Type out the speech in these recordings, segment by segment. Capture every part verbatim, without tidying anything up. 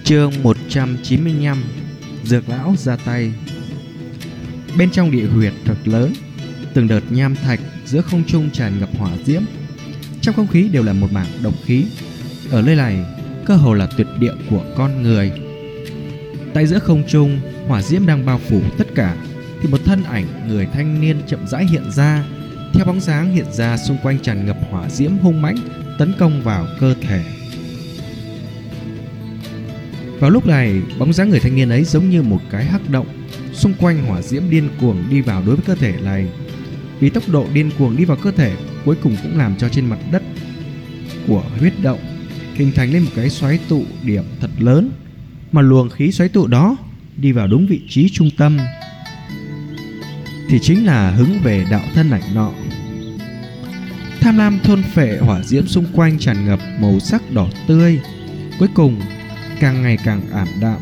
Chương một trăm chín mươi lăm. Dược lão ra tay. Bên trong địa huyệt thật lớn, từng đợt nham thạch giữa không trung tràn ngập hỏa diễm. Trong không khí đều là một mảng độc khí. Ở nơi này cơ hồ là tuyệt địa của con người. Tại giữa không trung, hỏa diễm đang bao phủ tất cả, thì một thân ảnh người thanh niên chậm rãi hiện ra. Theo bóng dáng hiện ra, xung quanh tràn ngập hỏa diễm hung mãnh tấn công vào cơ thể. Vào lúc này, bóng dáng người thanh niên ấy giống như một cái hắc động, xung quanh hỏa diễm điên cuồng đi vào đối với cơ thể này. Vì tốc độ điên cuồng đi vào cơ thể, cuối cùng cũng làm cho trên mặt đất của huyết động hình thành lên một cái xoáy tụ điểm thật lớn, mà luồng khí xoáy tụ đó đi vào đúng vị trí trung tâm thì chính là hướng về đạo thân ảnh nọ. Tham lam thôn phệ hỏa diễm xung quanh tràn ngập màu sắc đỏ tươi, cuối cùng càng ngày càng ảm đạm.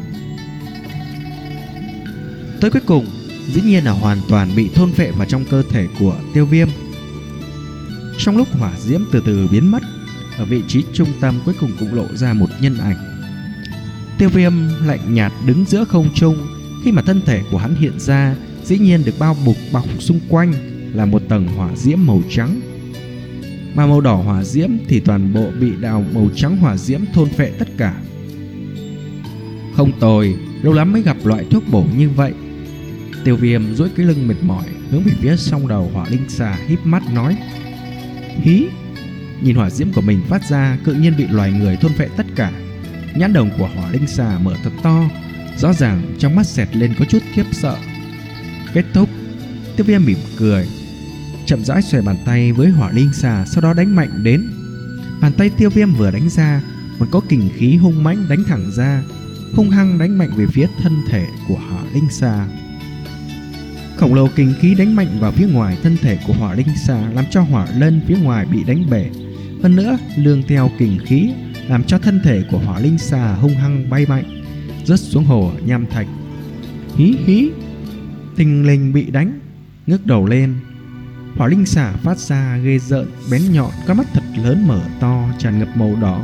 Tới cuối cùng dĩ nhiên là hoàn toàn bị thôn phệ vào trong cơ thể của Tiêu Viêm. Trong lúc hỏa diễm từ từ biến mất, ở vị trí trung tâm cuối cùng cũng lộ ra một nhân ảnh. Tiêu Viêm lạnh nhạt đứng giữa không trung. Khi mà thân thể của hắn hiện ra, dĩ nhiên được bao bọc bọc xung quanh là một tầng hỏa diễm màu trắng, mà màu đỏ hỏa diễm thì toàn bộ bị đào màu trắng hỏa diễm thôn phệ tất cả. Không tồi, lâu lắm mới gặp loại thuốc bổ như vậy. Tiêu Viêm duỗi cái lưng mệt mỏi hướng về phía song đầu hỏa linh xà, híp mắt nói: Hí. Nhìn hỏa diễm của mình phát ra, tự nhiên bị loài người thôn phệ tất cả. Nhãn đồng của hỏa linh xà mở thật to, rõ ràng trong mắt xẹt lên có chút khiếp sợ. Kết thúc. Tiêu Viêm mỉm cười, chậm rãi xòe bàn tay với hỏa linh xà, sau đó đánh mạnh đến. Bàn tay Tiêu Viêm vừa đánh ra, còn có kình khí hung mãnh đánh thẳng ra, hung hăng đánh mạnh về phía thân thể của hỏa linh xà. Khổng lồ kình khí đánh mạnh vào phía ngoài thân thể của hỏa linh xà, làm cho hỏa lân phía ngoài bị đánh bể. Hơn nữa, lương theo kình khí làm cho thân thể của hỏa linh xà hung hăng bay mạnh, rớt xuống hồ nham thạch. Hí hí. Thình lình bị đánh, ngước đầu lên, hỏa linh xà phát ra ghê rợn bén nhọn, con mắt thật lớn mở to tràn ngập màu đỏ,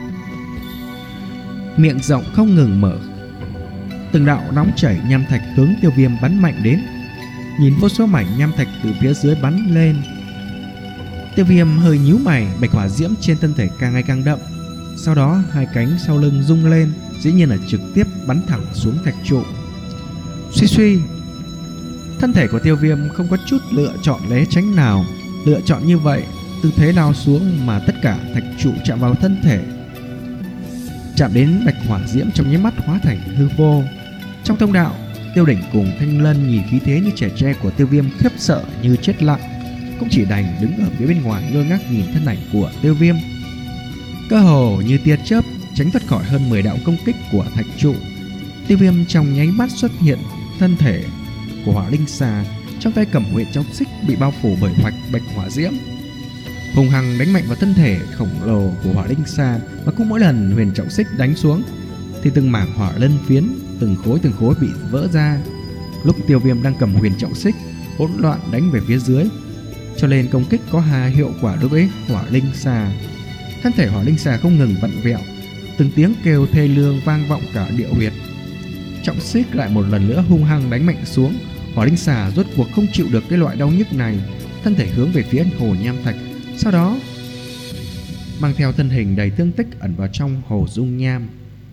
miệng rộng không ngừng mở. Từng đạo nóng chảy nham thạch hướng Tiêu Viêm bắn mạnh đến. Nhìn vô số mảnh nham thạch từ phía dưới bắn lên, Tiêu Viêm hơi nhíu mày. Bạch hỏa diễm trên thân thể càng ngày càng đậm, sau đó hai cánh sau lưng rung lên, dĩ nhiên là trực tiếp bắn thẳng xuống thạch trụ. Suy suy. Thân thể của Tiêu Viêm không có chút lựa chọn né tránh nào. Lựa chọn như vậy, tư thế lao xuống mà tất cả thạch trụ chạm vào thân thể, chạm đến bạch hỏa diễm trong nháy mắt hóa thành hư vô. Trong thông đạo, Tiêu Đỉnh cùng Thanh Lân nhìn khí thế như trẻ tre của Tiêu Viêm khiếp sợ như chết lặng, cũng chỉ đành đứng ở phía bên ngoài ngơ ngác nhìn thân ảnh của Tiêu Viêm. Cơ hồ như tia chớp tránh thoát khỏi hơn mười đạo công kích của thạch trụ. Tiêu Viêm trong nháy mắt xuất hiện thân thể của hỏa linh xà, trong tay cầm huyền trọng xích bị bao phủ bởi hoạch bạch hỏa diễm, hùng hăng đánh mạnh vào thân thể khổng lồ của hỏa linh xà. Và cũng mỗi lần huyền trọng xích đánh xuống thì từng mảng hỏa lân phiến, từng khối từng khối bị vỡ ra. Lúc Tiêu Viêm đang cầm huyền trọng xích hỗn loạn đánh về phía dưới, cho nên công kích có hà hiệu quả đối với hỏa linh xà. Thân thể hỏa linh xà không ngừng vặn vẹo, từng tiếng kêu thê lương vang vọng cả địa huyệt. Trọng xích lại một lần nữa hung hăng đánh mạnh xuống. Hỏa linh xà rốt cuộc không chịu được cái loại đau nhức này, thân thể hướng về phía hồ nham thạch, sau đó mang theo thân hình đầy thương tích ẩn vào trong hồ dung nham.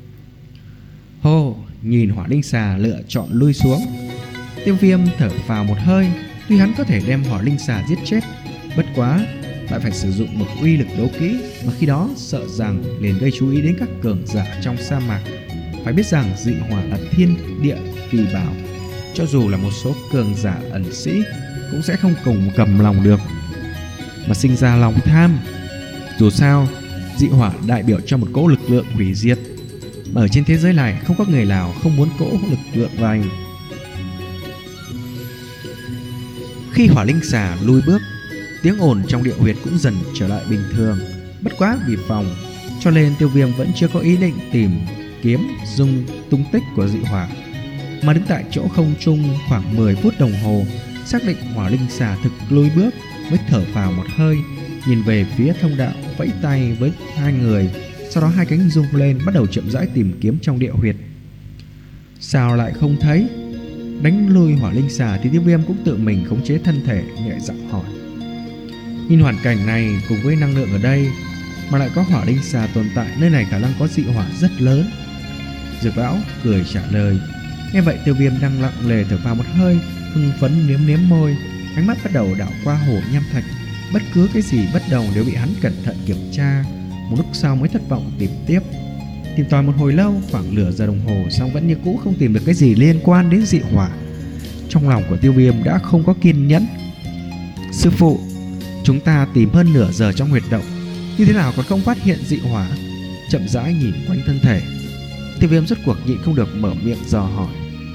Hô. Nhìn hỏa linh xà lựa chọn lui xuống, Tiêu Viêm thở phào một hơi. Tuy hắn có thể đem hỏa linh xà giết chết, bất quá lại phải sử dụng một uy lực đấu kỹ, mà khi đó sợ rằng liền gây chú ý đến các cường giả trong sa mạc. Phải biết rằng dị hỏa là thiên địa kỳ bảo, cho dù là một số cường giả ẩn sĩ cũng sẽ không cùng cầm lòng được mà sinh ra lòng tham. Dù sao, dị hỏa đại biểu cho một cỗ lực lượng hủy diệt, mà ở trên thế giới này không có người nào không muốn cỗ lực lượng này. Khi hỏa linh xà lui bước, tiếng ồn trong địa huyệt cũng dần trở lại bình thường. Bất quá vì phòng, cho nên Tiêu Viêm vẫn chưa có ý định tìm kiếm dung tung tích của dị hỏa, mà đứng tại chỗ không trung khoảng mười phút đồng hồ, xác định hỏa linh xà thực lui bước mới thở phào một hơi, nhìn về phía thông đạo, vẫy tay với hai người Sau đó hai cánh rung lên, bắt đầu chậm rãi tìm kiếm trong địa huyệt. Sao lại không thấy? Đánh lui hỏa linh xà thì Tiêu Viêm cũng tự mình khống chế thân thể, nhẹ giọng hỏi. Nhìn hoàn cảnh này cùng với năng lượng ở đây mà lại có hỏa linh xà tồn tại, nơi này khả năng có dị hỏa rất lớn. Dược lão cười trả lời. Nghe vậy Tiêu Viêm đang lặng lề thở phào một hơi, hưng phấn liếm liếm môi, ánh mắt bắt đầu đảo qua hồ nham thạch. Bất cứ cái gì bất đồng đều bị hắn cẩn thận kiểm tra. Một lúc sau mới thất vọng tìm tiếp. Tìm tòi một hồi lâu, khoảng nửa giờ đồng hồ, xong vẫn như cũ không tìm được cái gì liên quan đến dị hỏa. Trong lòng của Tiêu Viêm đã không có kiên nhẫn. Sư phụ, chúng ta tìm hơn nửa giờ trong huyệt động, như thế nào còn không phát hiện dị hỏa? Chậm rãi nhìn quanh thân thể, Tiêu Viêm rốt cuộc nhịn không được mở miệng dò hỏi.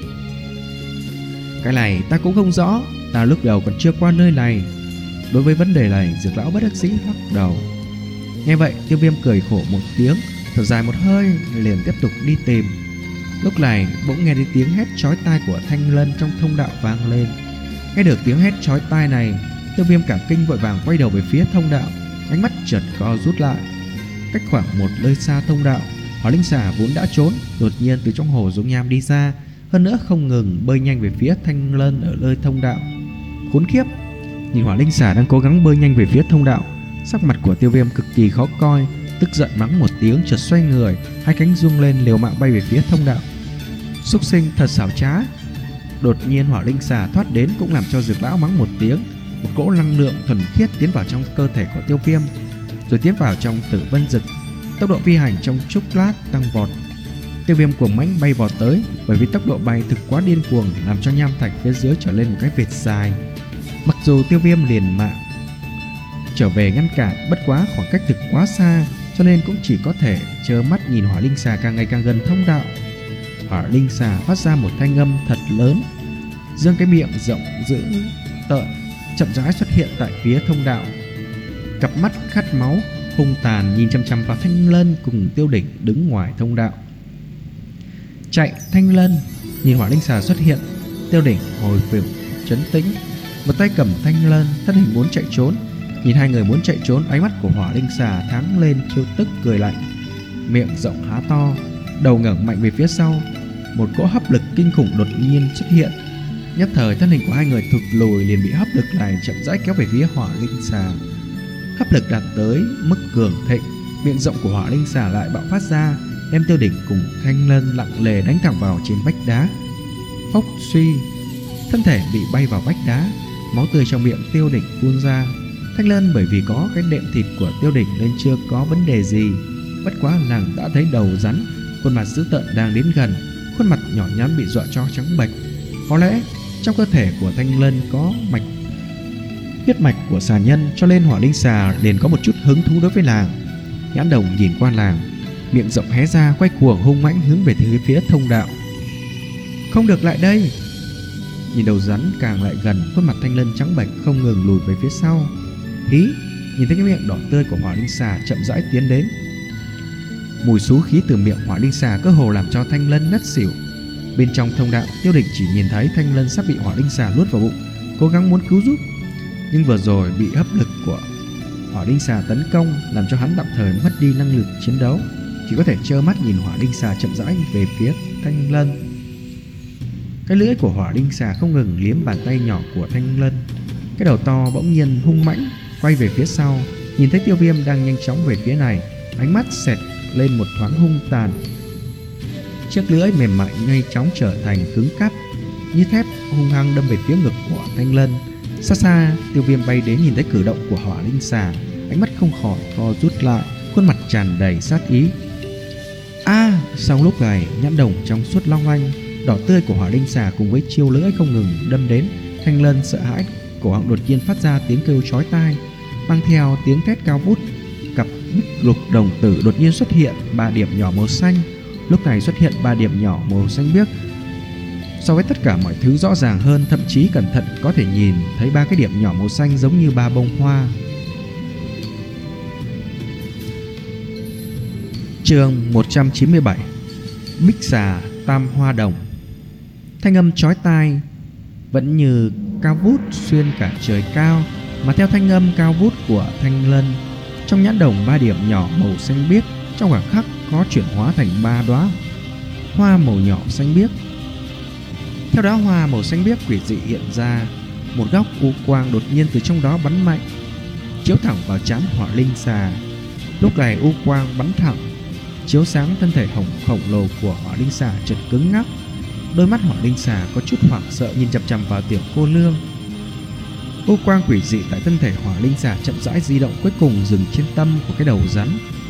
Cái này ta cũng không rõ, ta lúc đầu còn chưa qua nơi này. Đối với vấn đề này, Dược lão bất đắc dĩ lắc đầu. Nghe vậy Tiêu Viêm cười khổ một tiếng, thở dài một hơi, liền tiếp tục đi tìm. Lúc này bỗng nghe thấy tiếng hét chói tai của Thanh Lân trong thông đạo vang lên. Nghe được tiếng hét chói tai này, Tiêu Viêm cả kinh vội vàng quay đầu về phía thông đạo, ánh mắt chợt co rút lại. Cách khoảng một nơi xa thông đạo, hỏa linh xà vốn đã trốn, đột nhiên từ trong hồ dung nham đi ra, hơn nữa không ngừng bơi nhanh về phía Thanh Lân ở nơi thông đạo. Khốn kiếp! Nhìn hỏa linh xà đang cố gắng bơi nhanh về phía thông đạo, sắc mặt của Tiêu Viêm cực kỳ khó coi, tức giận mắng một tiếng, chợt xoay người, hai cánh rung lên liều mạng bay về phía thông đạo. Súc sinh thật xảo trá! Đột nhiên hỏa linh xà thoát đến cũng làm cho Dược lão mắng một tiếng. Một cỗ năng lượng thuần khiết tiến vào trong cơ thể của Tiêu Viêm, rồi tiến vào trong Tử Vân Dực. Tốc độ phi hành trong chốc lát tăng vọt. Tiêu Viêm cuồng mãnh bay vọt tới, bởi vì tốc độ bay thực quá điên cuồng, làm cho nham thạch phía dưới trở lên một cái vệt dài. Mặc dù Tiêu Viêm liền mạng trở về ngăn cản, bất quá khoảng cách thực quá xa, cho nên cũng chỉ có thể trơ mắt nhìn hỏa linh xà càng ngày càng gần thông đạo. Hỏa linh xà phát ra một thanh âm thật lớn, dương cái miệng rộng dữ tợn, chậm rãi xuất hiện tại phía thông đạo. Cặp mắt khát máu hung tàn nhìn chăm chăm vào Thanh Lân cùng Tiêu Đỉnh đứng ngoài thông đạo. Chạy Thanh Lân! Nhìn hỏa linh xà xuất hiện, Tiêu Đỉnh hồi phục trấn tĩnh, một tay cầm Thanh Lân, thân hình muốn chạy trốn. Nhìn hai người muốn chạy trốn, ánh mắt của hỏa linh xà thắng lên trêu tức cười lạnh, miệng rộng há to, đầu ngẩng mạnh về phía sau. Một cỗ hấp lực kinh khủng đột nhiên xuất hiện, nhất thời thân hình của hai người thụt lùi, liền bị hấp lực này chậm rãi kéo về phía hỏa linh xà. Hấp lực đạt tới mức cường thịnh, miệng rộng của hỏa linh xà lại bạo phát ra, đem Tiêu Đỉnh cùng Thanh Lân lặng lề đánh thẳng vào trên vách đá. Phốc suy, thân thể bị bay vào vách đá, máu tươi trong miệng Tiêu Đỉnh phun ra. Thanh Lân bởi vì có cái đệm thịt của Tiêu Đỉnh nên chưa có vấn đề gì, bất quá nàng đã thấy đầu rắn, khuôn mặt dữ tợn đang đến gần, khuôn mặt nhỏ nhắn bị dọa cho trắng bệch. Có lẽ trong cơ thể của Thanh Lân có mạch huyết mạch của xà nhân, cho nên hỏa linh xà liền có một chút hứng thú đối với nàng. Nhãn đồng nhìn qua nàng, miệng rộng hé ra, quay cuồng hung mãnh hướng về phía thông đạo. Không được, lại đây! Nhìn đầu rắn càng lại gần, khuôn mặt Thanh Lân trắng bệch không ngừng lùi về phía sau. Hí! Nhìn thấy cái miệng đỏ tươi của hỏa linh xà chậm rãi tiến đến, mùi xú khí từ miệng hỏa linh xà cơ hồ làm cho Thanh Lân ngất xỉu. Bên trong thông đạo, Tiêu Đỉnh chỉ nhìn thấy Thanh Lân sắp bị hỏa linh xà nuốt vào bụng, cố gắng muốn cứu giúp, nhưng vừa rồi bị hấp lực của hỏa linh xà tấn công, làm cho hắn tạm thời mất đi năng lực chiến đấu, chỉ có thể trơ mắt nhìn hỏa linh xà chậm rãi về phía Thanh Lân. Cái lưỡi của hỏa linh xà không ngừng liếm bàn tay nhỏ của Thanh Lân. Cái đầu to bỗng nhiên hung mãnh quay về phía sau, nhìn thấy Tiêu Viêm đang nhanh chóng về phía này, ánh mắt xẹt lên một thoáng hung tàn. Chiếc lưỡi mềm mại nhanh chóng trở thành cứng cáp như thép, hung hăng đâm về phía ngực của Thanh Lân. Xa xa, Tiêu Viêm bay đến nhìn thấy cử động của hỏa linh xà, ánh mắt không khỏi co rút lại, khuôn mặt tràn đầy sát ý. A! À, sau lúc này, nhãn đồng trong suốt long lanh, đỏ tươi của hỏa linh xà cùng với chiêu lưỡi không ngừng đâm đến. Thanh Lân sợ hãi, cổ họng đột nhiên phát ra tiếng kêu chói tai, mang theo tiếng thét cao vút. Cặp bích lục đồng tử đột nhiên xuất hiện ba điểm nhỏ màu xanh. Lúc này xuất hiện ba điểm nhỏ màu xanh biếc, so với tất cả mọi thứ rõ ràng hơn, thậm chí cẩn thận có thể nhìn thấy ba cái điểm nhỏ màu xanh giống như ba bông hoa. Chương một trăm chín mươi bảy. Bích xà tam hoa đồng. Thanh âm chói tai vẫn như cao vút xuyên cả trời cao, mà theo thanh âm cao vút của Thanh Lân, trong nhãn đồng ba điểm nhỏ màu xanh biếc trong khoảnh khắc có chuyển hóa thành ba đóa hoa màu nhỏ xanh biếc. Theo đóa hoa màu xanh biếc quỷ dị hiện ra, một góc u quang đột nhiên từ trong đó bắn mạnh, chiếu thẳng vào trán Hỏa Linh Xà. Lúc này u quang bắn thẳng, chiếu sáng thân thể hồng khổng lồ của Hỏa Linh Xà chợt cứng ngắc. Đôi mắt Hỏa Linh Xà có chút hoảng sợ nhìn chằm chằm vào tiểu cô nương. U quang quỷ dị tại thân thể Hỏa Linh Xà chậm rãi di động, cuối cùng dừng trên tâm của cái đầu rắn.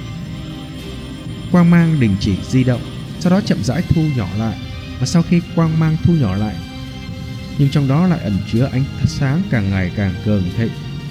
Quang mang đình chỉ di động, sau đó chậm rãi thu nhỏ lại. Và sau khi quang mang thu nhỏ lại, nhưng trong đó lại ẩn chứa ánh sáng càng ngày càng cường thịnh.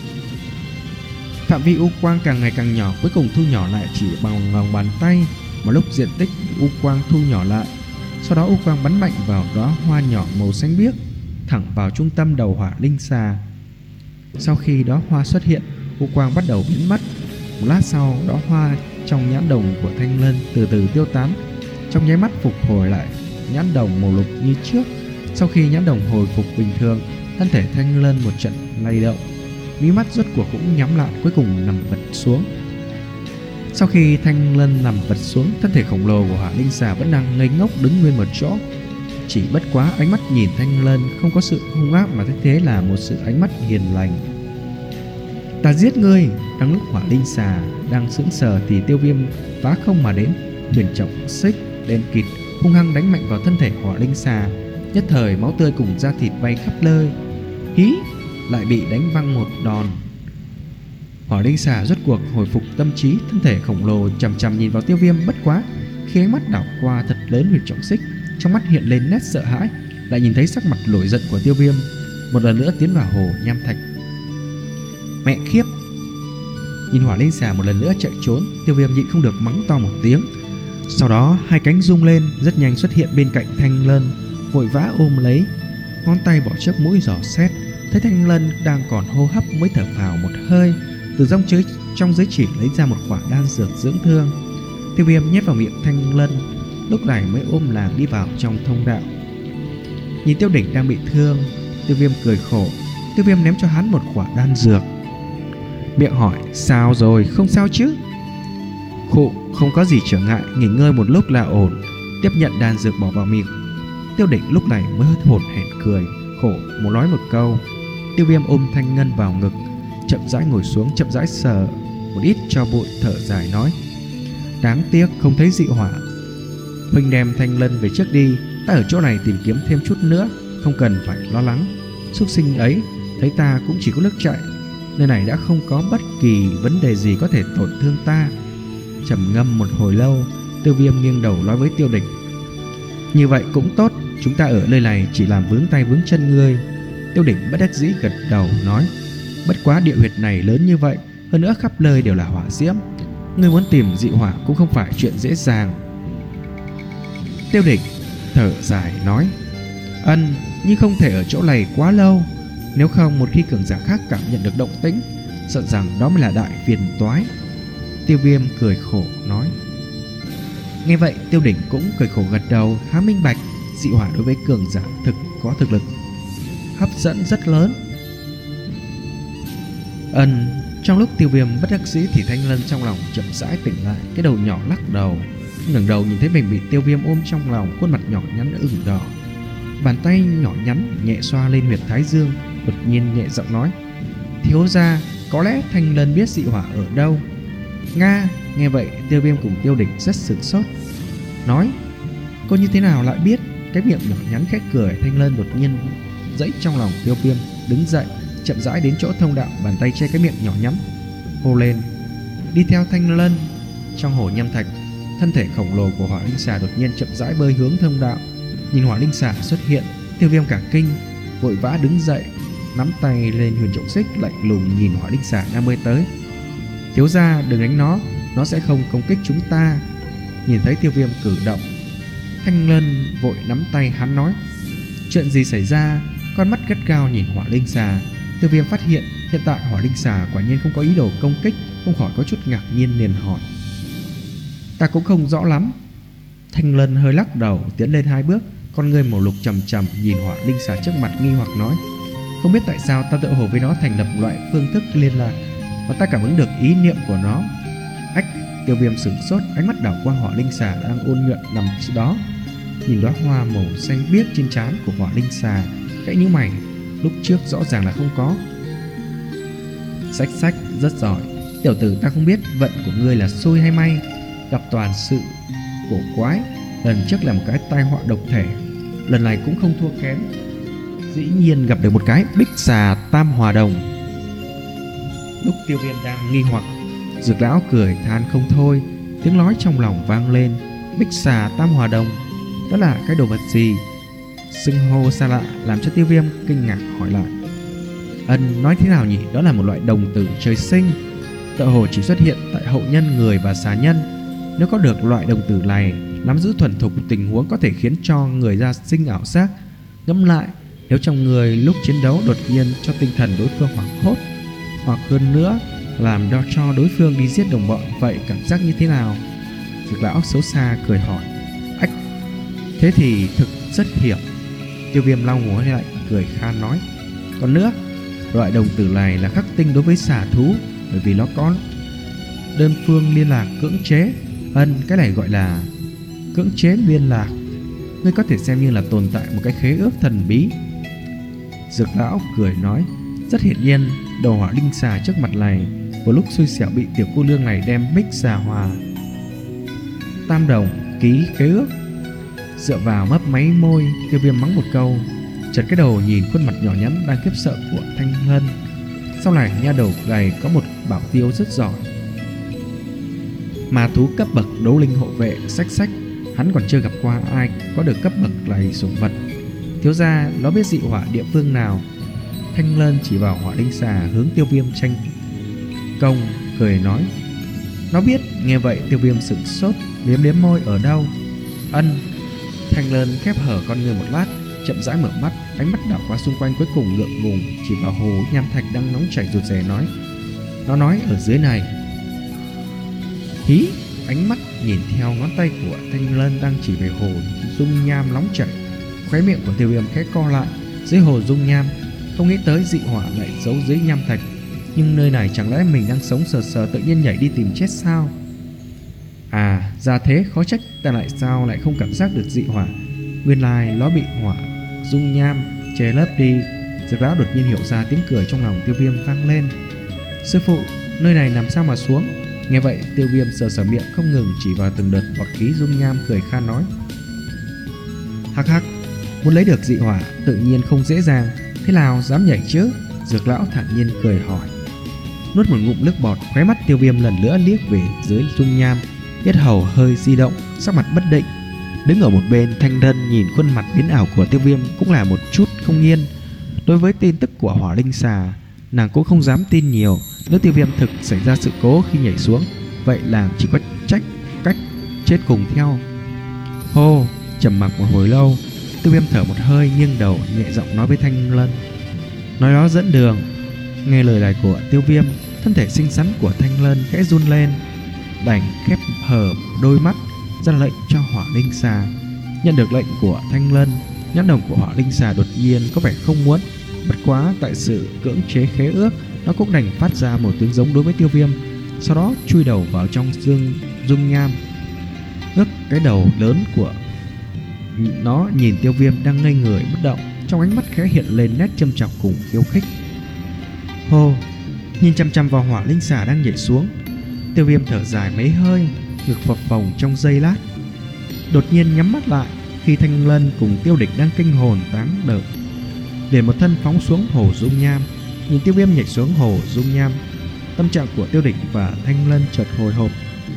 Phạm vi u quang càng ngày càng nhỏ, cuối cùng thu nhỏ lại chỉ bằng lòng bàn tay. Mà lúc diện tích u quang thu nhỏ lại, sau đó u quang bắn mạnh vào đóa hoa nhỏ màu xanh biếc, thẳng vào trung tâm đầu Hỏa Linh Xà. Sau khi đóa hoa xuất hiện, u quang bắt đầu biến mất. Một lát sau, đóa hoa trong nhãn đồng của Thanh Lân từ từ tiêu tán, trong nháy mắt phục hồi lại nhãn đồng màu lục như trước. Sau khi nhãn đồng hồi phục bình thường, thân thể Thanh Lân một trận lay động, mí mắt rốt cuộc cũng nhắm lại, cuối cùng nằm vật xuống. Sau khi Thanh Lân nằm vật xuống, thân thể khổng lồ của Hỏa Linh Xà vẫn đang ngây ngốc đứng nguyên một chỗ. Chỉ bất quá ánh mắt nhìn Thanh Lân không có sự hung ác, mà thay thế là một sự ánh mắt hiền lành. Ta giết ngươi! Đang lúc Hỏa Linh Xà đang sững sờ thì Tiêu Viêm phá không mà đến, huyền trọng xích đen kịt hung hăng đánh mạnh vào thân thể Hỏa Linh Xà. Nhất thời máu tươi cùng da thịt bay khắp nơi. Hí! Lại bị đánh văng một đòn. Hỏa Linh Xà rốt cuộc hồi phục tâm trí, thân thể khổng lồ chằm chằm nhìn vào Tiêu Viêm. Bất quá khi ánh mắt đảo qua thật lớn huyền trọng xích, trong mắt hiện lên nét sợ hãi, lại nhìn thấy sắc mặt nổi giận của Tiêu Viêm một lần nữa tiến vào hồ nham thạch. Mẹ khiếp! Nhìn Hỏa Linh Xà một lần nữa chạy trốn, Tiêu Viêm nhịn không được mắng to một tiếng. Sau đó hai cánh rung lên, rất nhanh xuất hiện bên cạnh Thanh Lân, vội vã ôm lấy, ngón tay bỏ trước mũi dò xét. Thấy Thanh Lân đang còn hô hấp mới thở phào một hơi, từ trong giới trong giới chỉ lấy ra một quả đan dược dưỡng thương. Tiêu Viêm nhét vào miệng Thanh Lân, lúc này mới ôm làng đi vào trong thông đạo. Nhìn Tiêu Đỉnh đang bị thương, Tiêu Viêm cười khổ. Tiêu Viêm ném cho hắn một quả đan dược, miệng hỏi: sao rồi, không sao chứ? Khụ, không có gì trở ngại, nghỉ ngơi một lúc là ổn. Tiếp nhận đan dược bỏ vào miệng, Tiêu Đỉnh lúc này mới hớt hổn hển cười khổ muốn nói một câu. Tiêu Viêm ôm Thanh Ngân vào ngực, chậm rãi ngồi xuống, chậm rãi sờ một ít cho bụi, thở dài nói: đáng tiếc không thấy dị hỏa. Huynh đem Thanh Lân về trước đi, ta ở chỗ này tìm kiếm thêm chút nữa, không cần phải lo lắng. Súc sinh ấy thấy ta cũng chỉ có nước chạy, nơi này đã không có bất kỳ vấn đề gì có thể tổn thương ta. Trầm ngâm một hồi lâu, Tiêu Viêm nghiêng đầu nói với Tiêu Đỉnh: như vậy cũng tốt, chúng ta ở nơi này chỉ làm vướng tay vướng chân ngươi. Tiêu Đỉnh bất đắc dĩ gật đầu nói: bất quá địa huyệt này lớn như vậy, hơn nữa khắp nơi đều là hỏa diễm, ngươi muốn tìm dị hỏa cũng không phải chuyện dễ dàng. Tiêu Đỉnh thở dài nói: ân, nhưng không thể ở chỗ này quá lâu, nếu không một khi cường giả khác cảm nhận được động tĩnh, sợ rằng đó mới là đại phiền toái. Tiêu Viêm cười khổ nói. Nghe vậy Tiêu Đỉnh cũng cười khổ gật đầu, hắn minh bạch dị hỏa đối với cường giả thực có thực lực hấp dẫn rất lớn. Ân. Trong lúc Tiêu Viêm bất đắc dĩ thì Thanh Lân trong lòng chậm rãi tỉnh lại, cái đầu nhỏ lắc đầu, ngẩng đầu nhìn thấy mình bị Tiêu Viêm ôm trong lòng, khuôn mặt nhỏ nhắn ửng đỏ, bàn tay nhỏ nhắn nhẹ xoa lên huyệt thái dương, đột nhiên nhẹ giọng nói: thiếu gia, có lẽ Thanh Lân biết dị hỏa ở đâu. Nga. Nghe vậy Tiêu Viêm cùng Tiêu Đỉnh rất sửng sốt, nói: cô như thế nào lại biết? Cái miệng nhỏ nhắn khẽ cười. Thanh Lân đột nhiên dẫy trong lòng Tiêu Viêm, đứng dậy chậm rãi đến chỗ thông đạo, bàn tay che cái miệng nhỏ nhắn, hô lên: đi theo Thanh Lân. Trong hồ nham thạch, thân thể khổng lồ của Hỏa Linh Xà đột nhiên chậm rãi bơi hướng thông đạo. Nhìn Hỏa Linh Xà xuất hiện, Tiêu Viêm cả kinh, vội vã đứng dậy, nắm tay lên huyền trọng xích, lạnh lùng nhìn Hỏa Linh Xà đang bơi tới. Thiếu gia, đừng đánh nó, nó sẽ không công kích chúng ta. Nhìn thấy Tiêu Viêm cử động, Thanh Lân vội nắm tay hắn nói: chuyện gì xảy ra? Con mắt gắt gao nhìn Hỏa Linh Xà. Tiêu Viêm phát hiện hiện tại Hỏa Linh Xà quả nhiên không có ý đồ công kích, không khỏi có chút ngạc nhiên liền hỏi: ta cũng không rõ lắm. Thanh Lân hơi lắc đầu, tiến lên hai bước, con ngươi màu lục trầm trầm nhìn Hỏa Linh Xà trước mặt, nghi hoặc nói: không biết tại sao ta tự hồ với nó thành lập loại phương thức liên lạc, và ta cảm ứng được ý niệm của nó. Ách, Tiêu Viêm sửng sốt, ánh mắt đảo qua hỏa linh xà đang ôn nhuận nằm đó, nhìn đóa hoa màu xanh biếc trên trán của hỏa linh xà, khẽ nhíu mày. Lúc trước rõ ràng là không có. Xách xách, rất giỏi. Tiểu tử, ta không biết vận của ngươi là xui hay may, gặp toàn sự cổ quái. Lần trước là một cái tai họa độc thể, lần này cũng không thua kém. Dĩ nhiên gặp được một cái bích xà tam hòa đồng. Lúc Tiêu Viêm đang nghi hoặc, Dược lão cười than không thôi, tiếng nói trong lòng vang lên. Bích xà tam hòa đồng, đó là cái đồ vật gì? Xưng hô xa lạ làm cho Tiêu Viêm kinh ngạc hỏi lại. Ân, nói thế nào nhỉ? Đó là một loại đồng tử trời sinh, tựa hồ chỉ xuất hiện tại hậu nhân người và xà nhân. Nếu có được loại đồng tử này, nắm giữ thuần thục tình huống có thể khiến cho người ra sinh ảo giác. Ngẫm lại, nếu trong người lúc chiến đấu đột nhiên cho tinh thần đối phương hoảng hốt, hoặc hơn nữa làm đo cho đối phương đi giết đồng bọn, vậy cảm giác như thế nào? Dược lão xấu xa cười hỏi. Ách, thế thì thực rất hiểm. Tiêu Viêm lau mồ hôi lại, cười khan nói. Còn nữa, loại đồng tử này là khắc tinh đối với xà thú, bởi vì nó có đơn phương liên lạc cưỡng chế. Ân, cái này gọi là cưỡng chế liên lạc. Ngươi có thể xem như là tồn tại một cái khế ước thần bí. Dược lão cười nói. Rất hiển nhiên, đầu hỏa linh xà trước mặt này một lúc xui xẻo bị tiểu cô nương này đem bích xà hòa tam đồng ký khế ước. Dựa vào mấp máy môi, Tiêu Viêm mắng một câu, chật cái đầu nhìn khuôn mặt nhỏ nhắn đang khiếp sợ của Thanh Ngân. Sau này nha đầu này có một bảo tiêu rất giỏi, ma thú cấp bậc đấu linh hộ vệ. Xách xách, hắn còn chưa gặp qua ai có được cấp bậc này sủng vật. Thiếu gia, nó biết dị hỏa địa phương nào? Thanh Lân chỉ vào hỏa linh xà hướng Tiêu Viêm tranh công, cười nói. Nó biết. Nghe vậy Tiêu Viêm sửng sốt, liếm liếm môi. Ở đâu? Ân. Thanh Lân khép hở con người một lát, chậm rãi mở mắt, ánh mắt đảo qua xung quanh, cuối cùng ngượng ngùng chỉ vào hồ nham thạch đang nóng chảy rụt rè nói. Nó nói ở dưới này. Hí. Ánh mắt nhìn theo ngón tay của Thanh Lân đang chỉ về hồ dung nham nóng chảy, khóe miệng của Tiêu Viêm khẽ co lại. Dưới hồ dung nham, không nghĩ tới dị hỏa lại giấu dưới nham thạch. Nhưng nơi này chẳng lẽ mình đang sống sờ sờ tự nhiên nhảy đi tìm chết sao? À, ra thế, khó trách ta lại sao lại không cảm giác được dị hỏa. Nguyên lai nó bị hỏa dung nham che lấp đi. Dược lão đột nhiên hiểu ra, tiếng cười trong lòng Tiêu Viêm vang lên. Sư phụ, nơi này làm sao mà xuống? Nghe vậy Tiêu Viêm sờ sờ miệng không ngừng chỉ vào từng đợt bọt khí dung nham, cười khan nói. Hắc hắc, muốn lấy được dị hỏa tự nhiên không dễ dàng, thế nào dám nhảy chứ? Dược lão thản nhiên cười hỏi. Nuốt một ngụm nước bọt, khóe mắt Tiêu Viêm lần nữa liếc về dưới dung nham, yết hầu hơi di động, sắc mặt bất định. Đứng ở một bên, Thanh Lân nhìn khuôn mặt biến ảo của Tiêu Viêm cũng là một chút không yên. Đối với tin tức của hỏa linh xà, nàng cũng không dám tin nhiều. Nếu Tiêu Viêm thực xảy ra sự cố khi nhảy xuống, vậy làng chỉ có trách cách chết cùng theo. Hô, trầm mặc một hồi lâu, Tiêu Viêm thở một hơi, nghiêng đầu nhẹ giọng nói với Thanh Lân. Nói đó dẫn đường. Nghe lời này của Tiêu Viêm, thân thể xinh xắn của Thanh Lân khẽ run lên, đành khép hờ đôi mắt ra lệnh cho hỏa linh xà. Nhận được lệnh của Thanh Lân, nhãn đồng của hỏa linh xà đột nhiên có vẻ không muốn. Bất quá tại sự cưỡng chế khế ước, nó cũng đành phát ra một tiếng giống đối với Tiêu Viêm, sau đó chui đầu vào trong dương dung nham. Ngước cái đầu lớn của nó nhìn Tiêu Viêm đang ngây người bất động, trong ánh mắt khẽ hiện lên nét châm chọc cùng khiêu khích. Hô, nhìn chăm chăm vào hỏa linh xà đang nhảy xuống, Tiêu Viêm thở dài mấy hơi, ngực phập phồng trong giây lát, đột nhiên nhắm mắt lại. Khi Thanh Lân cùng Tiêu Địch đang kinh hồn táng đợt, liền một thân phóng xuống hồ dung nham. Nhìn Tiêu Viêm nhảy xuống hồ dung nham, tâm trạng của Tiêu Địch và Thanh Lân chợt hồi hộp.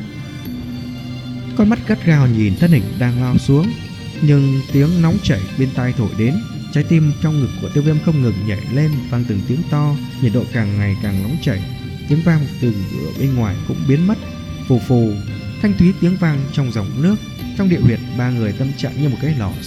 Con mắt gắt gao nhìn thân hình đang lao xuống, nhưng tiếng nóng chảy bên tai thổi đến, trái tim trong ngực của Tiêu Viêm không ngừng nhảy lên, vang từng tiếng to, nhiệt độ càng ngày càng nóng chảy. Tiếng vang từ ở bên ngoài cũng biến mất, phù phù, thanh thúy tiếng vang trong dòng nước. Trong địa huyệt, ba người tâm trạng như một cái lò.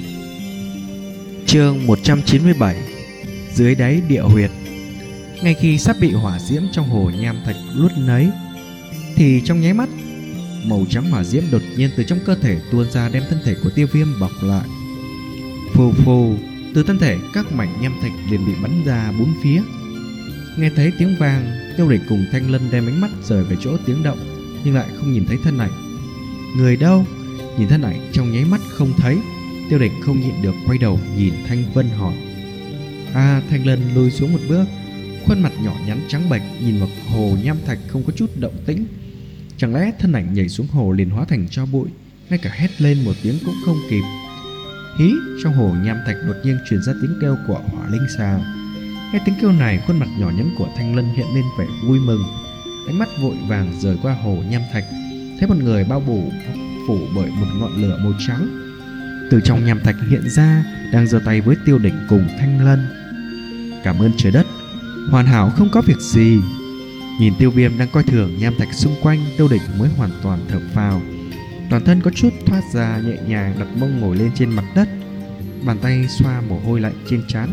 Chương một trăm chín mươi bảy. Dưới đáy địa huyệt. Ngay khi sắp bị hỏa diễm trong hồ nham thạch nuốt nấy, thì trong nháy mắt, màu trắng hỏa diễm đột nhiên từ trong cơ thể tuôn ra, đem thân thể của Tiêu Viêm bọc lại. Phù phù, từ thân thể các mảnh nham thạch liền bị bắn ra bốn phía. Nghe thấy tiếng vang, Tiêu Địch cùng Thanh Lân đem ánh mắt rời về chỗ tiếng động, nhưng lại không nhìn thấy thân ảnh. Người đâu? Nhìn thân ảnh trong nháy mắt không thấy, Tiêu Đỉnh không nhịn được quay đầu nhìn Thanh Vân hỏi. À, Thanh Lân lùi xuống một bước, khuôn mặt nhỏ nhắn trắng bệch nhìn vào hồ nham thạch không có chút động tĩnh. Chẳng lẽ thân ảnh nhảy xuống hồ liền hóa thành tro bụi, ngay cả hét lên một tiếng cũng không kịp. Hí, trong hồ nham thạch đột nhiên truyền ra tiếng kêu của hỏa linh xà. Nghe tiếng kêu này, khuôn mặt nhỏ nhắn của Thanh Lân hiện lên vẻ vui mừng, ánh mắt vội vàng rời qua hồ nham thạch, thấy một người bao phủ phủ bởi một ngọn lửa màu trắng. Từ trong nham thạch hiện ra, đang giơ tay với Tiêu Đỉnh cùng Thanh Lân. Cảm ơn trời đất, hoàn hảo không có việc gì. Nhìn Tiêu Viêm đang coi thường nham thạch xung quanh, Tiêu Đỉnh mới hoàn toàn thở phào. Toàn thân có chút thoát ra, nhẹ nhàng đặt mông ngồi lên trên mặt đất, bàn tay xoa mồ hôi lạnh trên trán.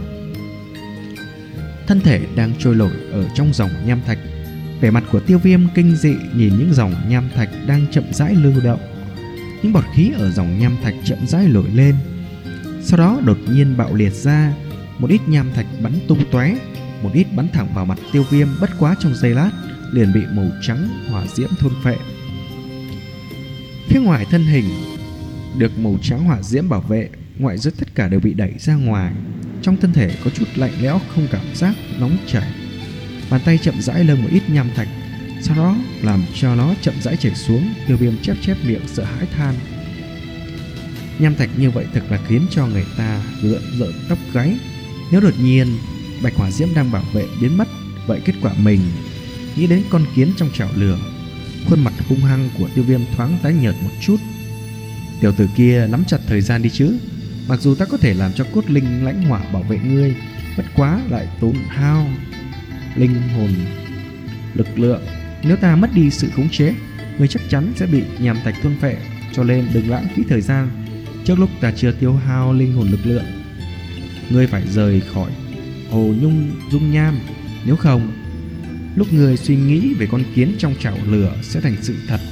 Thân thể đang trôi nổi ở trong dòng nham thạch. Vẻ mặt của Tiêu Viêm kinh dị nhìn những dòng nham thạch đang chậm rãi lưu động. Những bọt khí ở dòng nham thạch chậm rãi nổi lên, sau đó đột nhiên bạo liệt ra. Một ít nham thạch bắn tung tóe, một ít bắn thẳng vào mặt Tiêu Viêm, bất quá trong giây lát liền bị màu trắng hỏa diễm thôn phệ. Phía ngoài thân hình được màu trắng hỏa diễm bảo vệ, ngoại giới tất cả đều bị đẩy ra ngoài. Trong thân thể có chút lạnh lẽo, không cảm giác nóng chảy. Bàn tay chậm rãi lâng một ít nham thạch, sau đó làm cho nó chậm rãi chảy xuống. Tiêu Viêm chép chép miệng sợ hãi than. Nham thạch như vậy thật là khiến cho người ta rợn rợn tóc gáy. Nếu đột nhiên bạch hỏa diễm đang bảo vệ biến mất, vậy kết quả mình nghĩ đến con kiến trong chảo lửa. Khuôn mặt hung hăng của Tiêu Viêm thoáng tái nhợt một chút. Tiểu tử kia nắm chặt thời gian đi chứ. Mặc dù ta có thể làm cho cốt linh lãnh hỏa bảo vệ ngươi, bất quá lại tốn hao linh hồn lực lượng. Nếu ta mất đi sự khống chế, ngươi chắc chắn sẽ bị nham thạch thôn phệ. Cho nên đừng lãng phí thời gian, trước lúc ta chưa tiêu hao linh hồn lực lượng. Ngươi phải rời khỏi hồ nhung dung nham, nếu không lúc ngươi suy nghĩ về con kiến trong chảo lửa sẽ thành sự thật.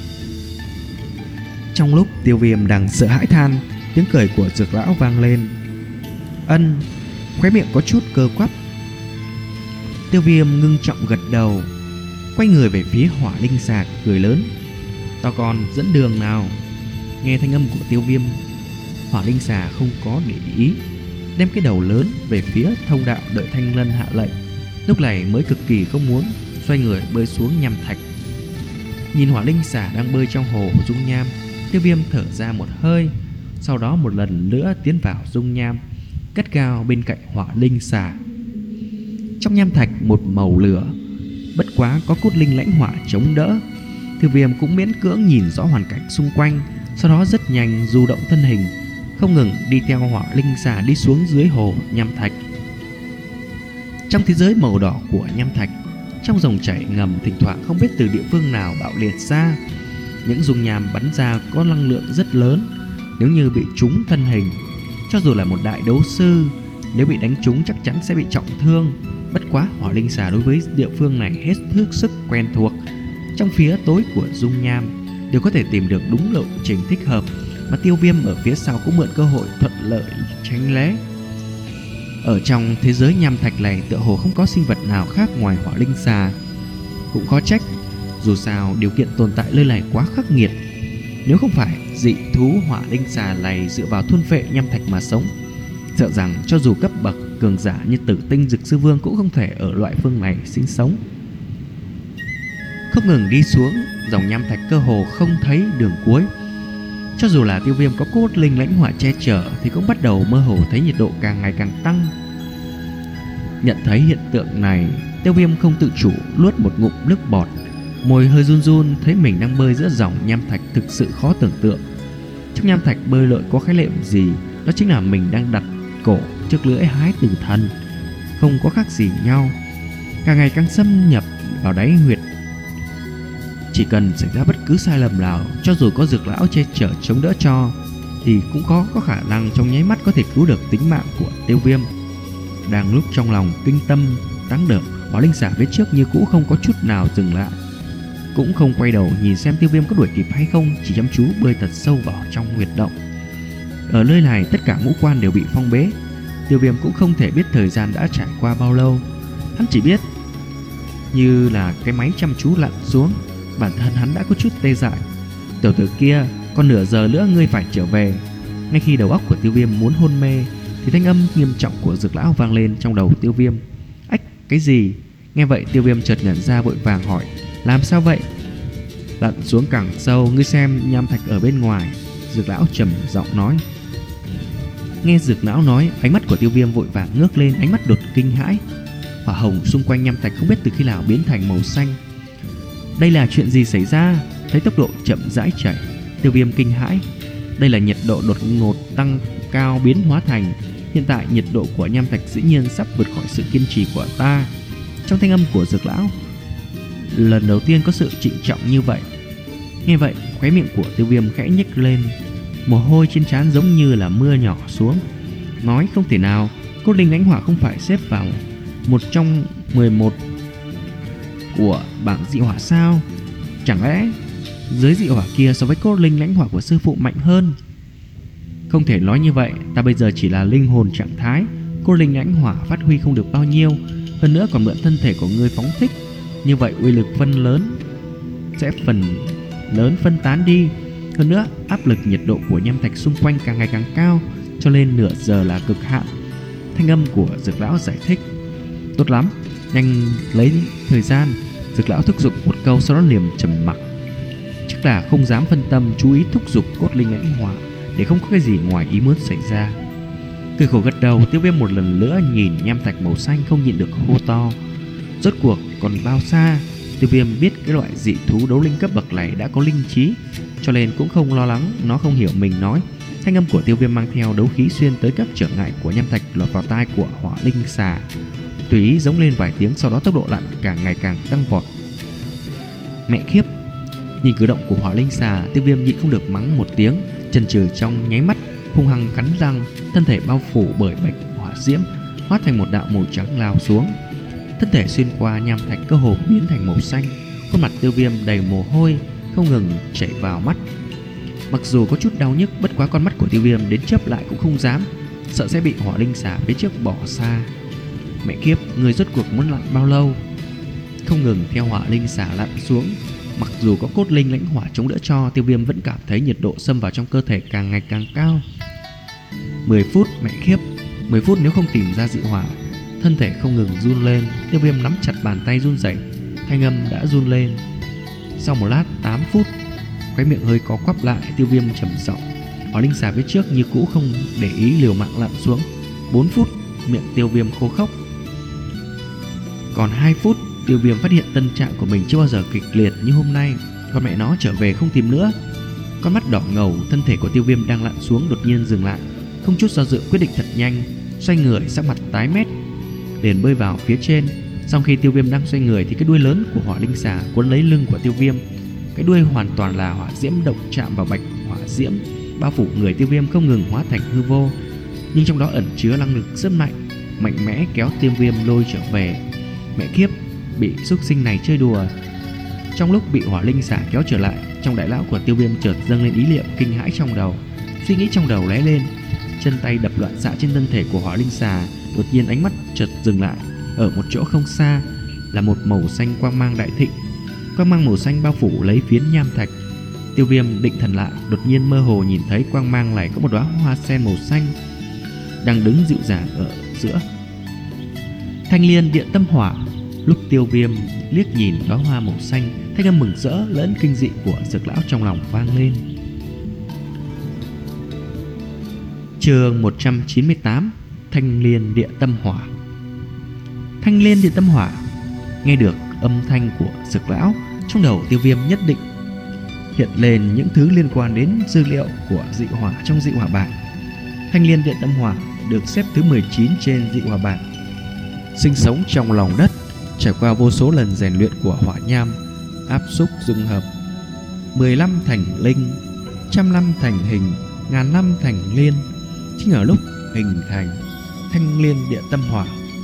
Trong lúc Tiêu Viêm đang sợ hãi than, tiếng cười của Dược lão vang lên. Ân, khóe miệng có chút cơ quắp. Tiêu Viêm ngưng trọng gật đầu, quay người về phía hỏa linh xà cười lớn. Tao còn dẫn đường nào? Nghe thanh âm của Tiêu Viêm, hỏa linh xà không có để ý, đem cái đầu lớn về phía thông đạo đợi Thanh Lân hạ lệnh. Lúc này mới cực kỳ không muốn xoay người bơi xuống nham thạch. Nhìn hỏa linh xà đang bơi trong hồ dung nham, Tiêu Viêm thở ra một hơi, sau đó một lần nữa tiến vào dung nham, cất cao bên cạnh hỏa linh xà. Trong nham thạch một màu lửa, bất quá có cốt linh lãnh hỏa chống đỡ. Tiêu Viêm cũng miễn cưỡng nhìn rõ hoàn cảnh xung quanh, sau đó rất nhanh du động thân hình, không ngừng đi theo hỏa linh xà đi xuống dưới hồ nham thạch. Trong thế giới màu đỏ của nham thạch, trong dòng chảy ngầm thỉnh thoảng không biết từ địa phương nào bạo liệt ra, những dung nham bắn ra có năng lượng rất lớn. Nếu như bị trúng thân hình, cho dù là một đại đấu sư, nếu bị đánh trúng chắc chắn sẽ bị trọng thương. Bất quá hỏa linh xà đối với địa phương này hết sức sức quen thuộc. Trong phía tối của dung nham đều có thể tìm được đúng lộ trình thích hợp, mà Tiêu Viêm ở phía sau cũng mượn cơ hội thuận lợi tránh né. Ở trong thế giới nham thạch này tựa hồ không có sinh vật nào khác ngoài hỏa linh xà. Cũng khó trách, dù sao điều kiện tồn tại nơi này quá khắc nghiệt. Nếu không phải dị thú hỏa linh xà này dựa vào thôn phệ nham thạch mà sống, sợ rằng cho dù cấp bậc cường giả như Tử Tinh Dực Sư Vương cũng không thể ở loại phương này sinh sống. Không ngừng đi xuống, dòng nham thạch cơ hồ không thấy đường cuối. Cho dù là Tiêu Viêm có cốt linh lãnh hỏa che chở thì cũng bắt đầu mơ hồ thấy nhiệt độ càng ngày càng tăng. Nhận thấy hiện tượng này, Tiêu Viêm không tự chủ nuốt một ngụm nước bọt, môi hơi run run, thấy mình đang bơi giữa dòng nham thạch thực sự khó tưởng tượng. Trong nham thạch bơi lội có khái niệm gì, đó chính là mình đang đặt cổ trước lưỡi hái tử thần, không có khác gì nhau, càng ngày càng xâm nhập vào đáy huyệt. Chỉ cần xảy ra bất cứ sai lầm nào, cho dù có Dược lão che chở chống đỡ cho, thì cũng có có khả năng trong nháy mắt có thể cứu được tính mạng của Tiêu Viêm. Đang lúc trong lòng kinh tâm tăng đợt, hỏa linh xà phía trước như cũ không có chút nào dừng lại, cũng không quay đầu nhìn xem Tiêu Viêm có đuổi kịp hay không, chỉ chăm chú bơi thật sâu vào trong huyệt động. Ở nơi này tất cả ngũ quan đều bị phong bế. Tiêu Viêm cũng không thể biết thời gian đã trải qua bao lâu. Hắn chỉ biết như là cái máy chăm chú lặn xuống, bản thân hắn đã có chút tê dại. Tiểu tử kia, còn nửa giờ nữa ngươi phải trở về. Ngay khi đầu óc của Tiêu Viêm muốn hôn mê thì thanh âm nghiêm trọng của Dược lão vang lên trong đầu Tiêu Viêm. Ách, cái gì? Nghe vậy Tiêu Viêm chợt nhận ra, vội vàng hỏi: làm sao vậy? Lặn xuống càng sâu, ngươi xem nham thạch ở bên ngoài. Dược lão trầm giọng nói. Nghe Dược lão nói, ánh mắt của Tiêu Viêm vội vàng ngước lên, ánh mắt đột kinh hãi. Hỏa hồng xung quanh nham thạch không biết từ khi nào biến thành màu xanh. Đây là chuyện gì xảy ra? Thấy tốc độ chậm rãi chảy, Tiêu Viêm kinh hãi. Đây là nhiệt độ đột ngột tăng cao biến hóa thành. Hiện tại nhiệt độ của nham thạch dĩ nhiên sắp vượt khỏi sự kiên trì của ta. Trong thanh âm của Dược lão lần đầu tiên có sự trịnh trọng như vậy. Nghe vậy, khóe miệng của Tiêu Viêm khẽ nhếch lên, mồ hôi trên trán giống như là mưa nhỏ xuống. Nói không thể nào, cốt linh lãnh hỏa không phải xếp vào một trong mười một của bảng dị hỏa sao? Chẳng lẽ giới dị hỏa kia so với cốt linh lãnh hỏa của sư phụ mạnh hơn? Không thể nói như vậy, ta bây giờ chỉ là linh hồn trạng thái, cốt linh lãnh hỏa phát huy không được bao nhiêu, hơn nữa còn mượn thân thể của ngươi phóng thích. Như vậy uy lực phân lớn sẽ phần lớn phân tán đi. Hơn nữa áp lực nhiệt độ của nham thạch xung quanh càng ngày càng cao, cho nên nửa giờ là cực hạn. Thanh âm của Dược lão giải thích. Tốt lắm, nhanh lấy thời gian. Dược lão thúc giục một câu, sau đó liềm trầm mặc. Chắc là không dám phân tâm chú ý thúc giục cốt linh lãnh hỏa để không có cái gì ngoài ý muốn xảy ra. Cười khổ gật đầu, Tiêu Viêm một lần nữa nhìn nham thạch màu xanh, không nhịn được hô to. Rốt cuộc còn bao xa? Tiêu Viêm biết cái loại dị thú đấu linh cấp bậc này đã có linh trí, cho nên cũng không lo lắng nó không hiểu mình nói. Thanh âm của Tiêu Viêm mang theo đấu khí xuyên tới các trở ngại của nham thạch, lọt vào tai của hỏa linh xà. Tùy ý giống lên vài tiếng, sau đó tốc độ lặn càng ngày càng tăng vọt. Mẹ khiếp! Nhìn cử động của hỏa linh xà, Tiêu Viêm nhịn không được mắng một tiếng, chần chừ trong nháy mắt, hung hăng cắn răng, thân thể bao phủ bởi bạch hỏa diễm hóa thành một đạo màu trắng lao xuống. Thân thể xuyên qua nham thạch cơ hồ biến thành màu xanh. Khuôn mặt Tiêu Viêm đầy mồ hôi không ngừng chảy vào mắt. Mặc dù có chút đau nhức, bất quá con mắt của Tiêu Viêm đến chớp lại cũng không dám, sợ sẽ bị hỏa linh xà phía trước bỏ xa. Mẹ kiếp, người rốt cuộc muốn lặn bao lâu? Không ngừng theo hỏa linh xà lặn xuống. Mặc dù có cốt linh lãnh hỏa chống đỡ cho, Tiêu Viêm vẫn cảm thấy nhiệt độ xâm vào trong cơ thể càng ngày càng cao. Mười phút, mẹ kiếp, mười phút nếu không tìm ra dị hỏa. Thân thể không ngừng run lên, Tiêu Viêm nắm chặt bàn tay run rẩy, thanh âm đã run lên. Sau một lát, tám phút, khóe miệng hơi có quắp lại, Tiêu Viêm trầm giọng. Hỏa linh xà phía trước như cũ không để ý, liều mạng lặn xuống. Bốn phút, miệng Tiêu Viêm khô khốc. Còn hai phút, Tiêu Viêm phát hiện tâm trạng của mình chưa bao giờ kịch liệt như hôm nay. Con mẹ nó trở về không tìm nữa. Con mắt đỏ ngầu, thân thể của Tiêu Viêm đang lặn xuống đột nhiên dừng lại, không chút do dự quyết định thật nhanh, xoay người, sắc mặt tái mét, liền bơi vào phía trên. Sau khi Tiêu Viêm đang xoay người thì cái đuôi lớn của hỏa linh xà cuốn lấy lưng của Tiêu Viêm. Cái đuôi hoàn toàn là hỏa diễm độc, chạm vào bạch hỏa diễm bao phủ người Tiêu Viêm, không ngừng hóa thành hư vô, nhưng trong đó ẩn chứa năng lực rất mạnh, mạnh mẽ kéo Tiêu Viêm lôi trở về. Mẹ kiếp, bị xúc sinh này chơi đùa. Trong lúc bị hỏa linh xà kéo trở lại, trong đại lão của Tiêu Viêm chợt dâng lên ý niệm kinh hãi trong đầu. Suy nghĩ trong đầu lóe lên, chân tay đập loạn xạ trên thân thể của hỏa linh xà. Đột nhiên ánh mắt chợt dừng lại, ở một chỗ không xa là một màu xanh quang mang đại thịnh. Quang mang màu xanh bao phủ lấy phiến nham thạch. Tiêu Viêm định thần lại, đột nhiên mơ hồ nhìn thấy quang mang này có một đóa hoa sen màu xanh đang đứng dịu dàng ở giữa. Thanh liên điện tâm hỏa. Lúc Tiêu Viêm liếc nhìn đóa hoa màu xanh, thanh âm mừng rỡ lẫn kinh dị của Dược lão trong lòng vang lên. Chương một trăm chín mươi tám. Thanh liên địa tâm hỏa. Thanh liên địa tâm hỏa. Nghe được âm thanh của Dược lão, trong đầu Tiêu Viêm nhất định hiện lên những thứ liên quan đến dữ liệu của dị hỏa trong dị hỏa bảng. Thanh liên địa tâm hỏa được xếp thứ mười chín trên dị hỏa bảng, sinh sống trong lòng đất, trải qua vô số lần rèn luyện của hỏa nham, áp xúc dung hợp, mười lăm thành linh, trăm năm thành hình, ngàn năm thành liên. Chính ở lúc hình thành thanh liên địa tâm hỏa,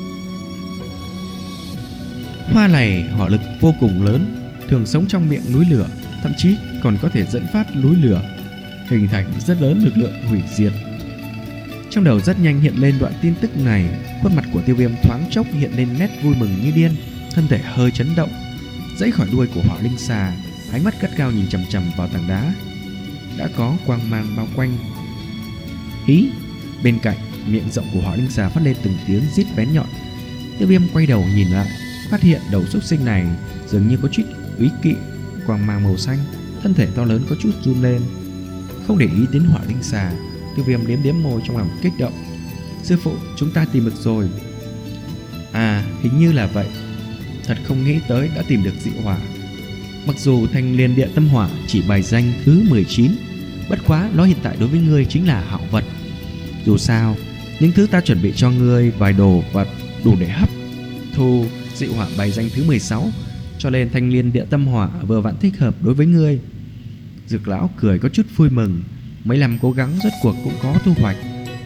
hoa này hỏa lực vô cùng lớn, thường sống trong miệng núi lửa, thậm chí còn có thể dẫn phát núi lửa, hình thành rất lớn lực lượng hủy diệt. Trong đầu rất nhanh hiện lên đoạn tin tức này, khuôn mặt của Tiêu Viêm thoáng chốc hiện lên nét vui mừng như điên, thân thể hơi chấn động, giãy khỏi đuôi của hỏa linh xà, ánh mắt gắt gao nhìn chằm chằm vào tảng đá đã có quang mang bao quanh. Ý, bên cạnh miệng rộng của Hỏa Linh Xà phát lên từng tiếng rít bén nhọn. Tiêu Viêm quay đầu nhìn lại, phát hiện đầu xúc sinh này dường như có chút úy kỵ quang mang màu xanh, thân thể to lớn có chút run lên. Không để ý đến Hỏa Linh Xà, Tiêu Viêm liếm liếm môi trong lòng kích động. Sư phụ, chúng ta tìm được rồi. À, hình như là vậy. Thật không nghĩ tới đã tìm được dị hỏa. Mặc dù Thanh Liên Địa Tâm Hỏa chỉ bài danh thứ mười chín, bất quá nó hiện tại đối với ngươi chính là hảo vật. Dù sao, những thứ ta chuẩn bị cho ngươi vài đồ vật đủ để hấp thu dị hỏa bài danh thứ mười sáu, cho nên Thanh Liên Địa Tâm Hỏa vừa vặn thích hợp đối với ngươi. Dược lão cười có chút vui mừng, mấy năm cố gắng rốt cuộc cũng có thu hoạch.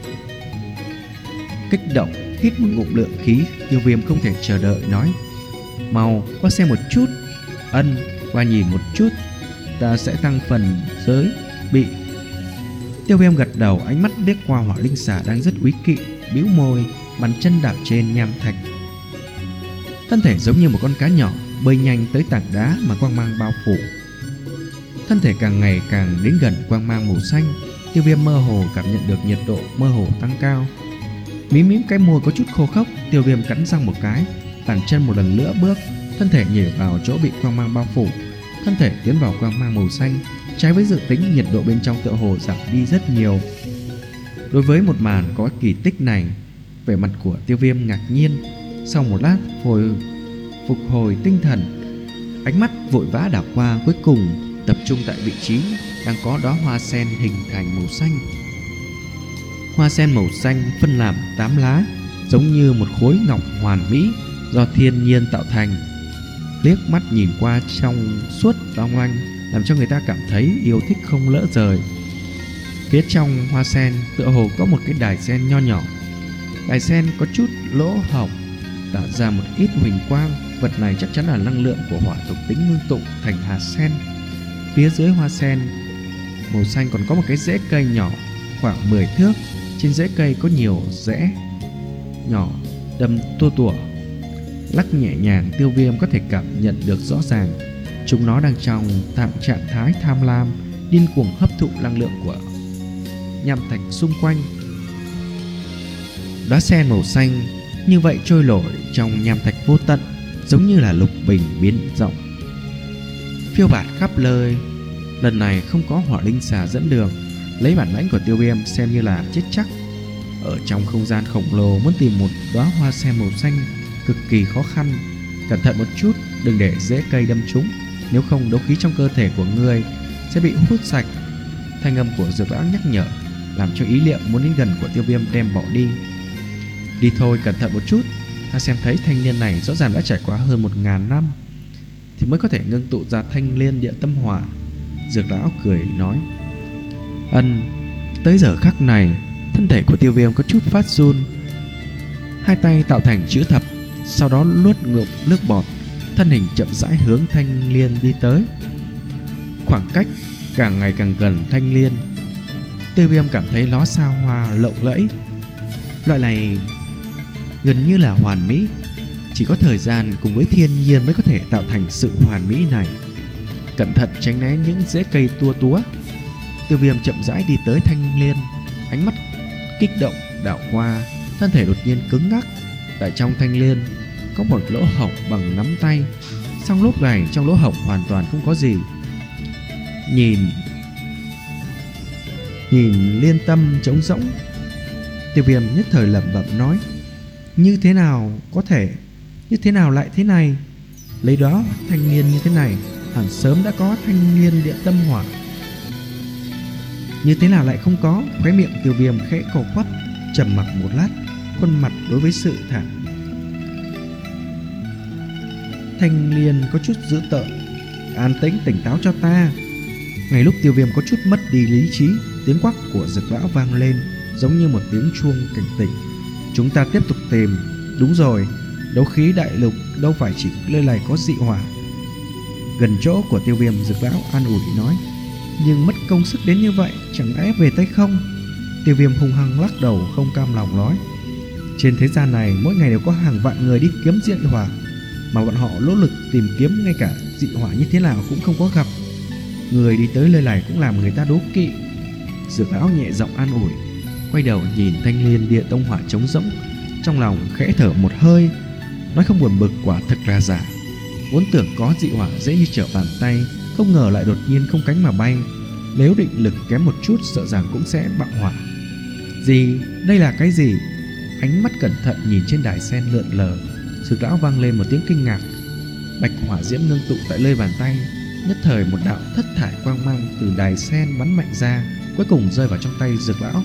Kích động hít một ngụm lượng khí, Tiêu Viêm không thể chờ đợi nói: mau qua xem một chút. Ân, qua nhìn một chút, ta sẽ tăng phần giới bị. Tiêu Viêm gật đầu, ánh mắt liếc qua Hỏa Linh Xà đang rất úy kỵ, bĩu môi, bàn chân đạp trên nham thạch. Thân thể giống như một con cá nhỏ bơi nhanh tới tảng đá mà quang mang bao phủ. Thân thể càng ngày càng đến gần quang mang màu xanh, Tiêu Viêm mơ hồ cảm nhận được nhiệt độ mơ hồ tăng cao. Mím mím cái môi có chút khô khốc, Tiêu Viêm cắn răng một cái, bàn chân một lần nữa bước, thân thể nhảy vào chỗ bị quang mang bao phủ. Thân thể tiến vào quang mang màu xanh, trái với dự tính, nhiệt độ bên trong tựa hồ giảm đi rất nhiều. Đối với một màn có kỳ tích này, vẻ mặt của Tiêu Viêm ngạc nhiên. Sau một lát hồi phục hồi tinh thần, ánh mắt vội vã đảo qua, cuối cùng tập trung tại vị trí đang có đóa hoa sen hình thành màu xanh. Hoa sen màu xanh phân làm tám lá, giống như một khối ngọc hoàn mỹ do thiên nhiên tạo thành. Liếc mắt nhìn qua trong suốt long lanh, làm cho người ta cảm thấy yêu thích không lỡ rời. Phía trong hoa sen tựa hồ có một cái đài sen nho nhỏ. Đài sen có chút lỗ hổng, tạo ra một ít huỳnh quang. Vật này chắc chắn là năng lượng của hỏa thuộc tính ngưng tụ thành hạt sen. Phía dưới hoa sen màu xanh còn có một cái rễ cây nhỏ khoảng mười thước. Trên rễ cây có nhiều rễ nhỏ đâm tua tủa, lắc nhẹ nhàng. Tiêu Viêm có thể cảm nhận được rõ ràng chúng nó đang trong tạm trạng thái tham lam, điên cuồng hấp thụ năng lượng của nham thạch xung quanh. Đóa sen màu xanh như vậy trôi nổi trong nham thạch vô tận, giống như là lục bình biến rộng, phiêu bạt khắp nơi. Lần này không có Hỏa Linh Xà dẫn đường, lấy bản lãnh của Tiêu Viêm xem như là chết chắc. Ở trong không gian khổng lồ muốn tìm một đóa hoa sen màu xanh cực kỳ khó khăn. Cẩn thận một chút, đừng để rễ cây đâm trúng, nếu không đấu khí trong cơ thể của ngươi sẽ bị hút sạch. Thanh âm của Dược lão nhắc nhở, làm cho ý niệm muốn đến gần của Tiêu Viêm đem bỏ đi. Đi thôi, cẩn thận một chút. Ta xem thấy thanh niên này rõ ràng đã trải qua hơn một ngàn năm thì mới có thể ngưng tụ ra Thanh Liên Địa Tâm Hỏa. Dược lão cười nói. Ân, tới giờ khắc này, thân thể của Tiêu Viêm có chút phát run. Hai tay tạo thành chữ thập, sau đó nuốt ngụm nước bọt, thân hình chậm rãi hướng Thanh Liên đi tới. Khoảng cách càng ngày càng gần Thanh Liên, Tiêu Viêm cảm thấy nó xa hoa lộng lẫy. Loại này gần như là hoàn mỹ, chỉ có thời gian cùng với thiên nhiên mới có thể tạo thành sự hoàn mỹ này. Cẩn thận tránh né những rễ cây tua túa, Tiêu Viêm chậm rãi đi tới Thanh Liên, ánh mắt kích động đảo qua, thân thể đột nhiên cứng ngắc. Tại trong Thanh Liên có một lỗ hổng bằng nắm tay, song lúc này trong lỗ hổng hoàn toàn không có gì. Nhìn Nhìn liên tâm trống rỗng, Tiêu Viêm nhất thời lẩm bẩm nói, như thế nào có thể, như thế nào lại thế này? Lấy đó thanh niên như thế này hẳn sớm đã có Thanh Liên Địa Tâm Hỏa, như thế nào lại không có? Khóe miệng Tiêu Viêm khẽ co quắp, trầm mặc một lát, khuôn mặt đối với sự thản. Thanh Liên có chút dữ tợn. An tĩnh, tỉnh táo cho ta. Ngay lúc Tiêu Viêm có chút mất đi lý trí, tiếng quắc của Dược lão vang lên, giống như một tiếng chuông cảnh tỉnh. Chúng ta tiếp tục tìm. Đúng rồi, đấu khí đại lục đâu phải chỉ nơi này có dị hỏa. Gần chỗ của Tiêu Viêm, Dược lão an ủi nói, nhưng mất công sức đến như vậy, chẳng lẽ về tay không? Tiêu Viêm hung hăng lắc đầu, không cam lòng nói, trên thế gian này mỗi ngày đều có hàng vạn người đi kiếm dị hỏa, mà bọn họ nỗ lực tìm kiếm, ngay cả dị hỏa như thế nào cũng không có gặp. Người đi tới nơi này cũng làm người ta đố kỵ. Dược lão nhẹ giọng an ủi, quay đầu nhìn thanh liên địa tông hỏa trống rỗng, trong lòng khẽ thở một hơi, nói không buồn bực quả thực là giả. Vốn tưởng có dị hỏa dễ như trở bàn tay, không ngờ lại đột nhiên không cánh mà bay. Nếu định lực kém một chút sợ rằng cũng sẽ bạo hỏa. Gì? Đây là cái gì? Ánh mắt cẩn thận nhìn trên đài sen lượn lờ, Dược lão vang lên một tiếng kinh ngạc. Bạch hỏa diễm ngưng tụ tại nơi bàn tay, nhất thời một đạo thất thải quang mang từ đài sen bắn mạnh ra, cuối cùng rơi vào trong tay Dược lão.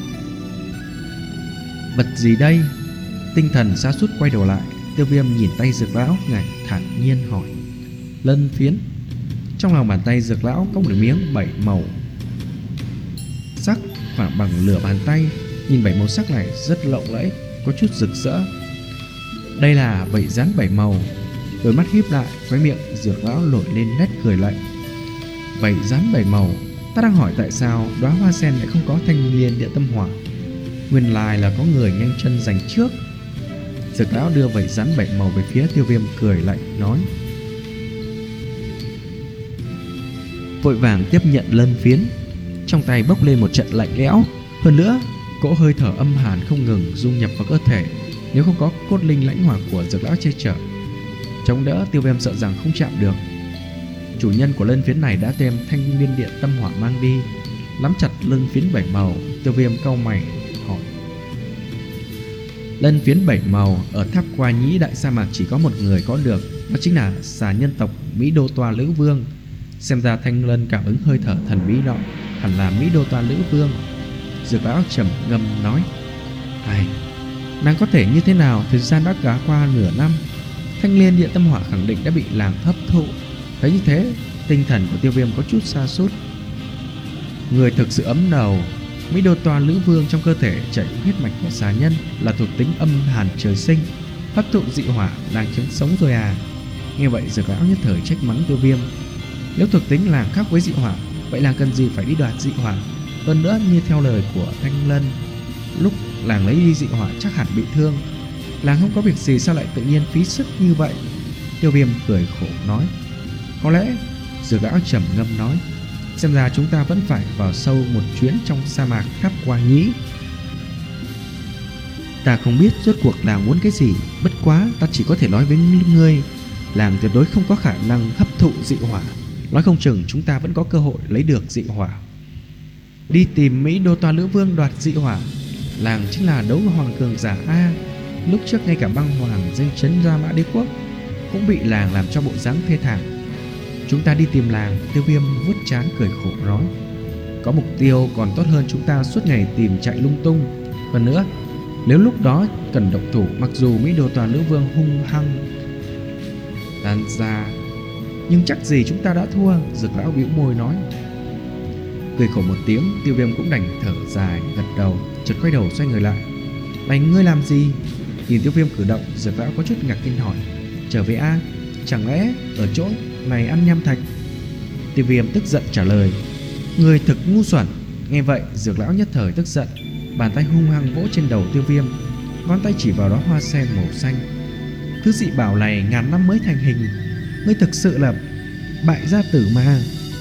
Vật gì đây? Tinh thần sa sút quay đầu lại, Tiêu Viêm nhìn tay Dược lão, ngài thản nhiên hỏi. Lân phiến. Trong lòng bàn tay Dược lão có một miếng bảy màu sắc khoảng bằng lửa bàn tay. Nhìn bảy màu sắc này rất lộng lẫy, có chút rực rỡ. Đây là vảy rắn bảy màu. Đôi mắt híp lại, khóe miệng Dược lão nổi lên nét cười lạnh. Vảy rắn bảy màu? Ta đang hỏi tại sao đóa hoa sen lại không có thanh liên địa tâm hỏa. Nguyên lai là có người nhanh chân giành trước. Dược lão đưa vảy rắn bảy màu về phía Tiêu Viêm, cười lạnh nói. Vội vàng tiếp nhận lân phiến, trong tay bốc lên một trận lạnh lẽo. Hơn nữa, cỗ hơi thở âm hàn không ngừng dung nhập vào cơ thể. Nếu không có cốt linh lãnh hỏa của Dược lão che chở, chống đỡ, Tiêu Viêm sợ rằng không chạm được. Chủ nhân của lân phiến này đã đem thanh liên địa tâm hỏa mang đi. Nắm chặt lân phiến bảy màu, Tiêu Viêm cau mày hỏi. Lân phiến bảy màu ở tháp Qua Nhĩ đại sa mạc chỉ có một người có được, đó chính là xà nhân tộc Mỹ Đô Toa Lữ Vương. Xem ra thanh lân cảm ứng hơi thở thần bí nọ hẳn là Mỹ Đô Toa Lữ Vương. Dược lão trầm ngâm nói. Ai, nàng có thể như thế nào? Thời gian đã cả qua nửa năm, thanh liên địa tâm hỏa khẳng định đã bị làng hấp thụ. Thấy như thế, tinh thần của Tiêu Viêm có chút sa sút. Người thực sự ấm đầu. Mỹ Đô Toa Lữ Vương trong cơ thể chảy huyết mạch của xà nhân, là thuộc tính âm hàn trời sinh, hấp thụ dị hỏa, làng chứng sống rồi à? Nghe vậy Dược lão nhất thời trách mắng Tiêu Viêm. Nếu thuộc tính làng khác với dị hỏa, vậy làng cần gì phải đi đoạt dị hỏa? Hơn nữa, như theo lời của Thanh Lân, lúc làng lấy đi dị hỏa chắc hẳn bị thương. Làng không có việc gì sao lại tự nhiên phí sức như vậy? Tiêu Viêm cười khổ nói. Có lẽ, Dược lão trầm ngâm nói, xem ra chúng ta vẫn phải vào sâu một chuyến trong sa mạc tháp Qua Nhĩ. Ta không biết rốt cuộc làng muốn cái gì, bất quá ta chỉ có thể nói với ngươi, làng tuyệt đối không có khả năng hấp thụ dị hỏa. Nói không chừng chúng ta vẫn có cơ hội lấy được dị hỏa. Đi tìm Mỹ Đô Toa Lữ Vương đoạt dị hỏa? Làng chính là đấu hoàng cường giả A. Lúc trước ngay cả băng hoàng danh chấn Gia Mã Đế Quốc cũng bị làng làm cho bộ dáng thê thảm. Chúng ta đi tìm làng. Tiêu Viêm vuốt trán cười khổ nói. Có mục tiêu còn tốt hơn chúng ta suốt ngày tìm chạy lung tung. Hơn nữa, nếu lúc đó cần động thủ, mặc dù Mỹ Đô Toa Lữ Vương hung hăng tàn ra, nhưng chắc gì chúng ta đã thua. Dược lão bĩu môi nói. Cười khổ một tiếng, Tiêu Viêm cũng đành thở dài gật đầu, chợt quay đầu xoay người lại. Này, ngươi làm gì? Nhìn Tiêu Viêm cử động, Dược lão có chút ngạc nhiên hỏi. Trở về A? Chẳng lẽ ở chỗ này ăn nham thạch? Tiêu Viêm tức giận trả lời. Người thực ngu xuẩn. Nghe vậy, Dược lão nhất thời tức giận, bàn tay hung hăng vỗ trên đầu Tiêu Viêm, ngón tay chỉ vào đó hoa sen màu xanh. Thứ dị bảo này ngàn năm mới thành hình, ngươi thực sự là bại gia tử mà.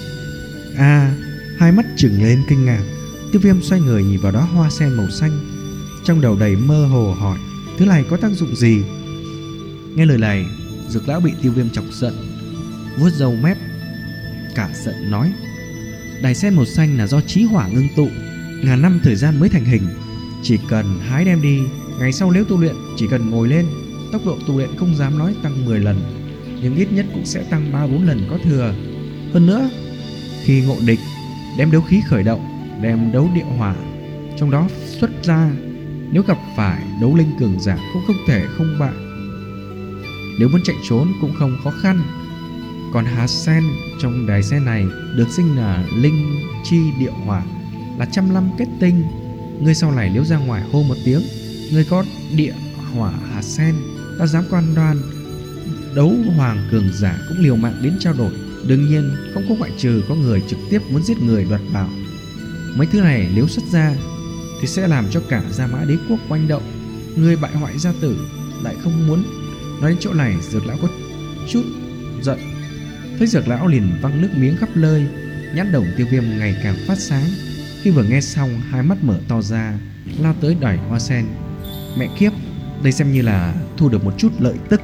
À, hai mắt trừng lên kinh ngạc. Tiêu Viêm xoay người nhìn vào đó hoa sen màu xanh, trong đầu đầy mơ hồ hỏi, thứ này có tác dụng gì? Nghe lời này, Dược lão bị Tiêu Viêm chọc giận, vuốt râu mép cả giận nói. Đài sen màu xanh là do chí hỏa ngưng tụ, ngàn năm thời gian mới thành hình. Chỉ cần hái đem đi, ngày sau nếu tu luyện, chỉ cần ngồi lên, tốc độ tu luyện không dám nói tăng mười lần, nhưng ít nhất cũng sẽ tăng ba bốn lần có thừa. Hơn nữa, khi ngộ địch, đem đấu khí khởi động, đem đấu địa hỏa trong đó xuất ra, nếu gặp phải đấu linh cường giả cũng không thể không bại. Nếu muốn chạy trốn cũng không khó khăn. Còn hạt sen trong đài sen này được sinh là linh chi địa hỏa, là trăm năm kết tinh. Ngươi sau này nếu ra ngoài hô một tiếng, ngươi có địa hỏa hạt sen, ta dám quan đoan đấu hoàng cường giả cũng liều mạng đến trao đổi. Đương nhiên không có ngoại trừ có người trực tiếp muốn giết người đoạt bảo. Mấy thứ này nếu xuất ra thì sẽ làm cho cả Gia Mã Đế Quốc oanh động. Ngươi bại hoại gia tử lại không muốn. Nói đến chỗ này, Dược lão có chút giận. Thấy Dược lão liền văng nước miếng khắp nơi. Nhãn đồng Tiêu Viêm ngày càng phát sáng. Khi vừa nghe xong, hai mắt mở to ra, lao tới đòi hoa sen. Mẹ kiếp, đây xem như là thu được một chút lợi tức.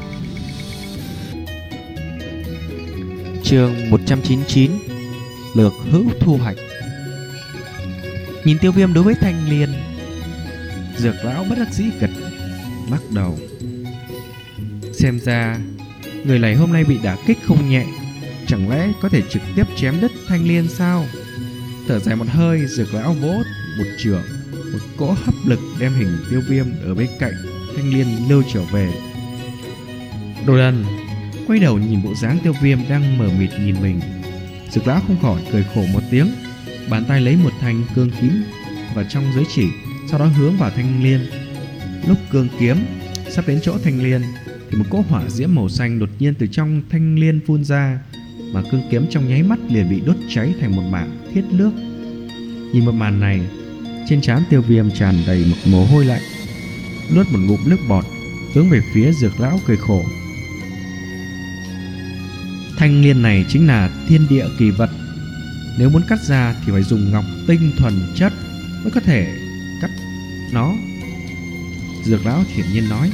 Chương một trăm chín mươi chín. Lược hữu thu hoạch. Nhìn Tiêu Viêm đối với thanh liên, Dược lão bất đắc dĩ gật lắc đầu. Xem ra người này hôm nay bị đả kích không nhẹ. Chẳng lẽ có thể trực tiếp chém đứt thanh liên sao? Thở dài một hơi, Dược lão vỗ một chưởng, một cỗ hấp lực đem hình Tiêu Viêm ở bên cạnh thanh liên lưu trở về. Đồ đần quay đầu nhìn bộ dáng Tiêu Viêm đang mờ mịt nhìn mình, Dược lão không khỏi cười khổ một tiếng. Bàn tay lấy một thanh cương kiếm vào trong giới chỉ, sau đó hướng vào thanh liên. Lúc cương kiếm sắp đến chỗ thanh liên thì một cỗ hỏa diễm màu xanh đột nhiên từ trong thanh liên phun ra, mà cương kiếm trong nháy mắt liền bị đốt cháy thành một mảng thiết nước. Nhìn một màn này, trên trán Tiêu Viêm tràn đầy một mồ hôi lạnh, nuốt một ngụm nước bọt, hướng về phía Dược lão cười khổ. Thanh liên này chính là thiên địa kỳ vật, nếu muốn cắt ra thì phải dùng ngọc tinh thuần chất mới có thể cắt nó. Dược lão thiện nhiên nói.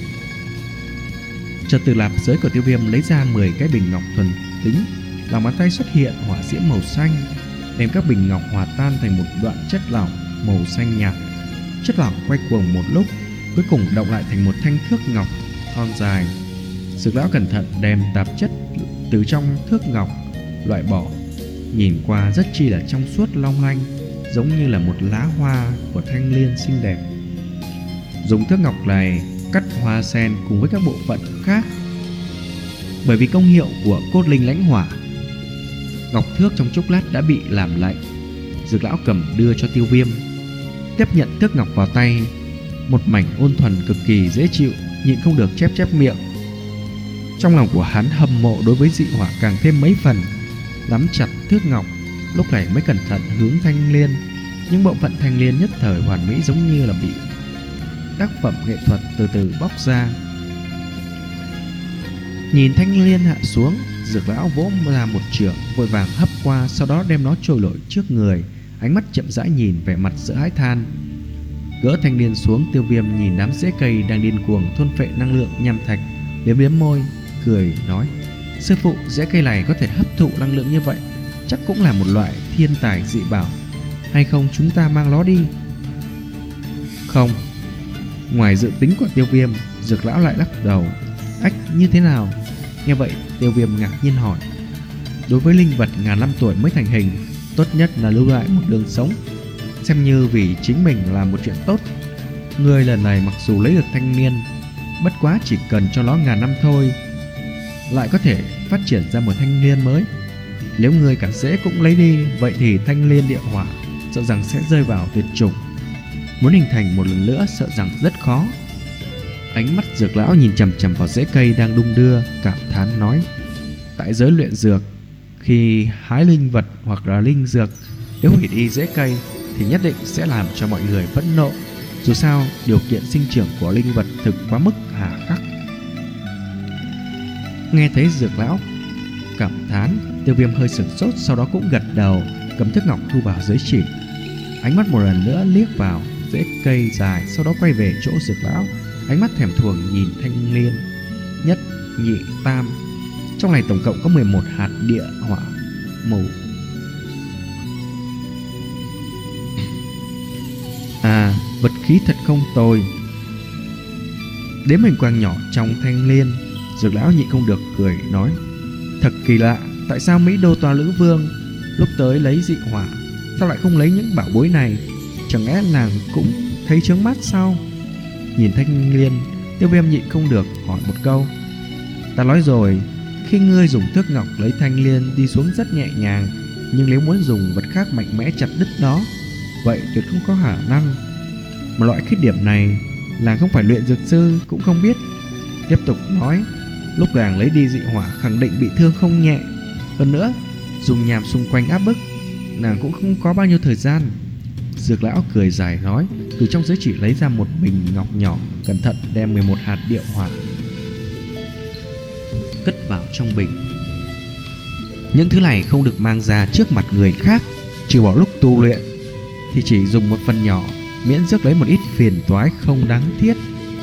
Chợt từ lạp giới của Tiêu Viêm lấy ra mười cái bình ngọc thuần tính, lòng bàn tay xuất hiện hỏa diễm màu xanh, đem các bình ngọc hòa tan thành một đoạn chất lỏng màu xanh nhạt. Chất lỏng quay cuồng một lúc, cuối cùng động lại thành một thanh thước ngọc thon dài. Dược lão cẩn thận đem tạp chất từ trong thước ngọc loại bỏ, nhìn qua rất chi là trong suốt long lanh, giống như là một lá hoa của thanh liên xinh đẹp. Dùng thước ngọc này cắt hoa sen cùng với các bộ phận khác. Bởi vì công hiệu của cốt linh lãnh hỏa, ngọc thước trong chốc lát đã bị làm lạnh. Dược lão cầm đưa cho Tiêu Viêm. Tiếp nhận thước ngọc vào tay, một mảnh ôn thuần cực kỳ dễ chịu, nhịn không được chép chép miệng. Trong lòng của hắn hâm mộ đối với dị hỏa càng thêm mấy phần, nắm chặt thước ngọc, lúc này mới cẩn thận hướng thanh liên. Những bộ phận thanh liên nhất thời hoàn mỹ, giống như là bị tác phẩm nghệ thuật từ từ bóc ra. Nhìn thanh liên hạ xuống, Dược lão vỗ ra một chưởng, vội vàng hấp qua, sau đó đem nó trôi nổi trước người, ánh mắt chậm rãi nhìn, vẻ mặt sợ hãi than. Gỡ thanh liên xuống, Tiêu Viêm nhìn đám rễ cây đang điên cuồng thôn phệ năng lượng nham thạch, liếm liếm môi, cười nói: sư phụ, rễ cây này có thể hấp thụ năng lượng như vậy, chắc cũng là một loại thiên tài dị bảo, hay không chúng ta mang nó đi? Không. Ngoài dự tính của Tiêu Viêm, Dược lão lại lắc đầu. Ách, như thế nào? Nghe vậy, Tiêu Viêm ngạc nhiên hỏi. Đối với linh vật ngàn năm tuổi mới thành hình, tốt nhất là lưu lại một đường sống, xem như vì chính mình làm một chuyện tốt. Người lần này mặc dù lấy được thanh niên, bất quá chỉ cần cho nó ngàn năm thôi, lại có thể phát triển ra một thanh liên mới. Nếu người cả rễ cũng lấy đi, vậy thì thanh liên địa hỏa sợ rằng sẽ rơi vào tuyệt chủng. Muốn hình thành một lần nữa sợ rằng rất khó. Ánh mắt Dược lão nhìn chằm chằm vào rễ cây đang đung đưa, cảm thán nói: tại giới luyện dược, khi hái linh vật hoặc là linh dược, nếu hủy đi rễ cây thì nhất định sẽ làm cho mọi người phẫn nộ. Dù sao, điều kiện sinh trưởng của linh vật thực quá mức hà khắc. Nghe thấy Dược lão cảm thán, Tiêu Viêm hơi sửng sốt, sau đó cũng gật đầu, cầm thước ngọc thu vào giới chỉ. Ánh mắt một lần nữa liếc vào rễ cây dài, sau đó quay về chỗ Dược lão, ánh mắt thèm thuồng nhìn thanh liên. Nhất, nhị, tam, trong này tổng cộng có mười một hạt địa hỏa màu. À, vật khí thật không tồi. Đếm hình quang nhỏ trong thanh liên, Dược lão nhịn không được cười nói: thật kỳ lạ, tại sao Mỹ Đô Toa Lữ Vương lúc tới lấy dị hỏa, sao lại không lấy những bảo bối này? Chẳng lẽ nàng cũng thấy chướng mắt sao? Nhìn thanh liên, Tiêu Viêm nhịn không được hỏi một câu: ta nói rồi, khi ngươi dùng thước ngọc lấy thanh liên đi xuống rất nhẹ nhàng, nhưng nếu muốn dùng vật khác mạnh mẽ chặt đứt nó, vậy tuyệt không có khả năng. Một loại khuyết điểm này là không phải luyện dược sư cũng không biết. Tiếp tục nói, lúc nàng lấy đi dị hỏa khẳng định bị thương không nhẹ. Hơn nữa, dùng nhàm xung quanh áp bức, nàng cũng không có bao nhiêu thời gian. Dược lão cười dài nói, từ trong giới chỉ lấy ra một bình ngọc nhỏ, cẩn thận đem mười một hạt địa hỏa cất vào trong bình. Những thứ này không được mang ra trước mặt người khác, trừ bỏ lúc tu luyện thì chỉ dùng một phần nhỏ, miễn rước lấy một ít phiền toái không đáng thiết.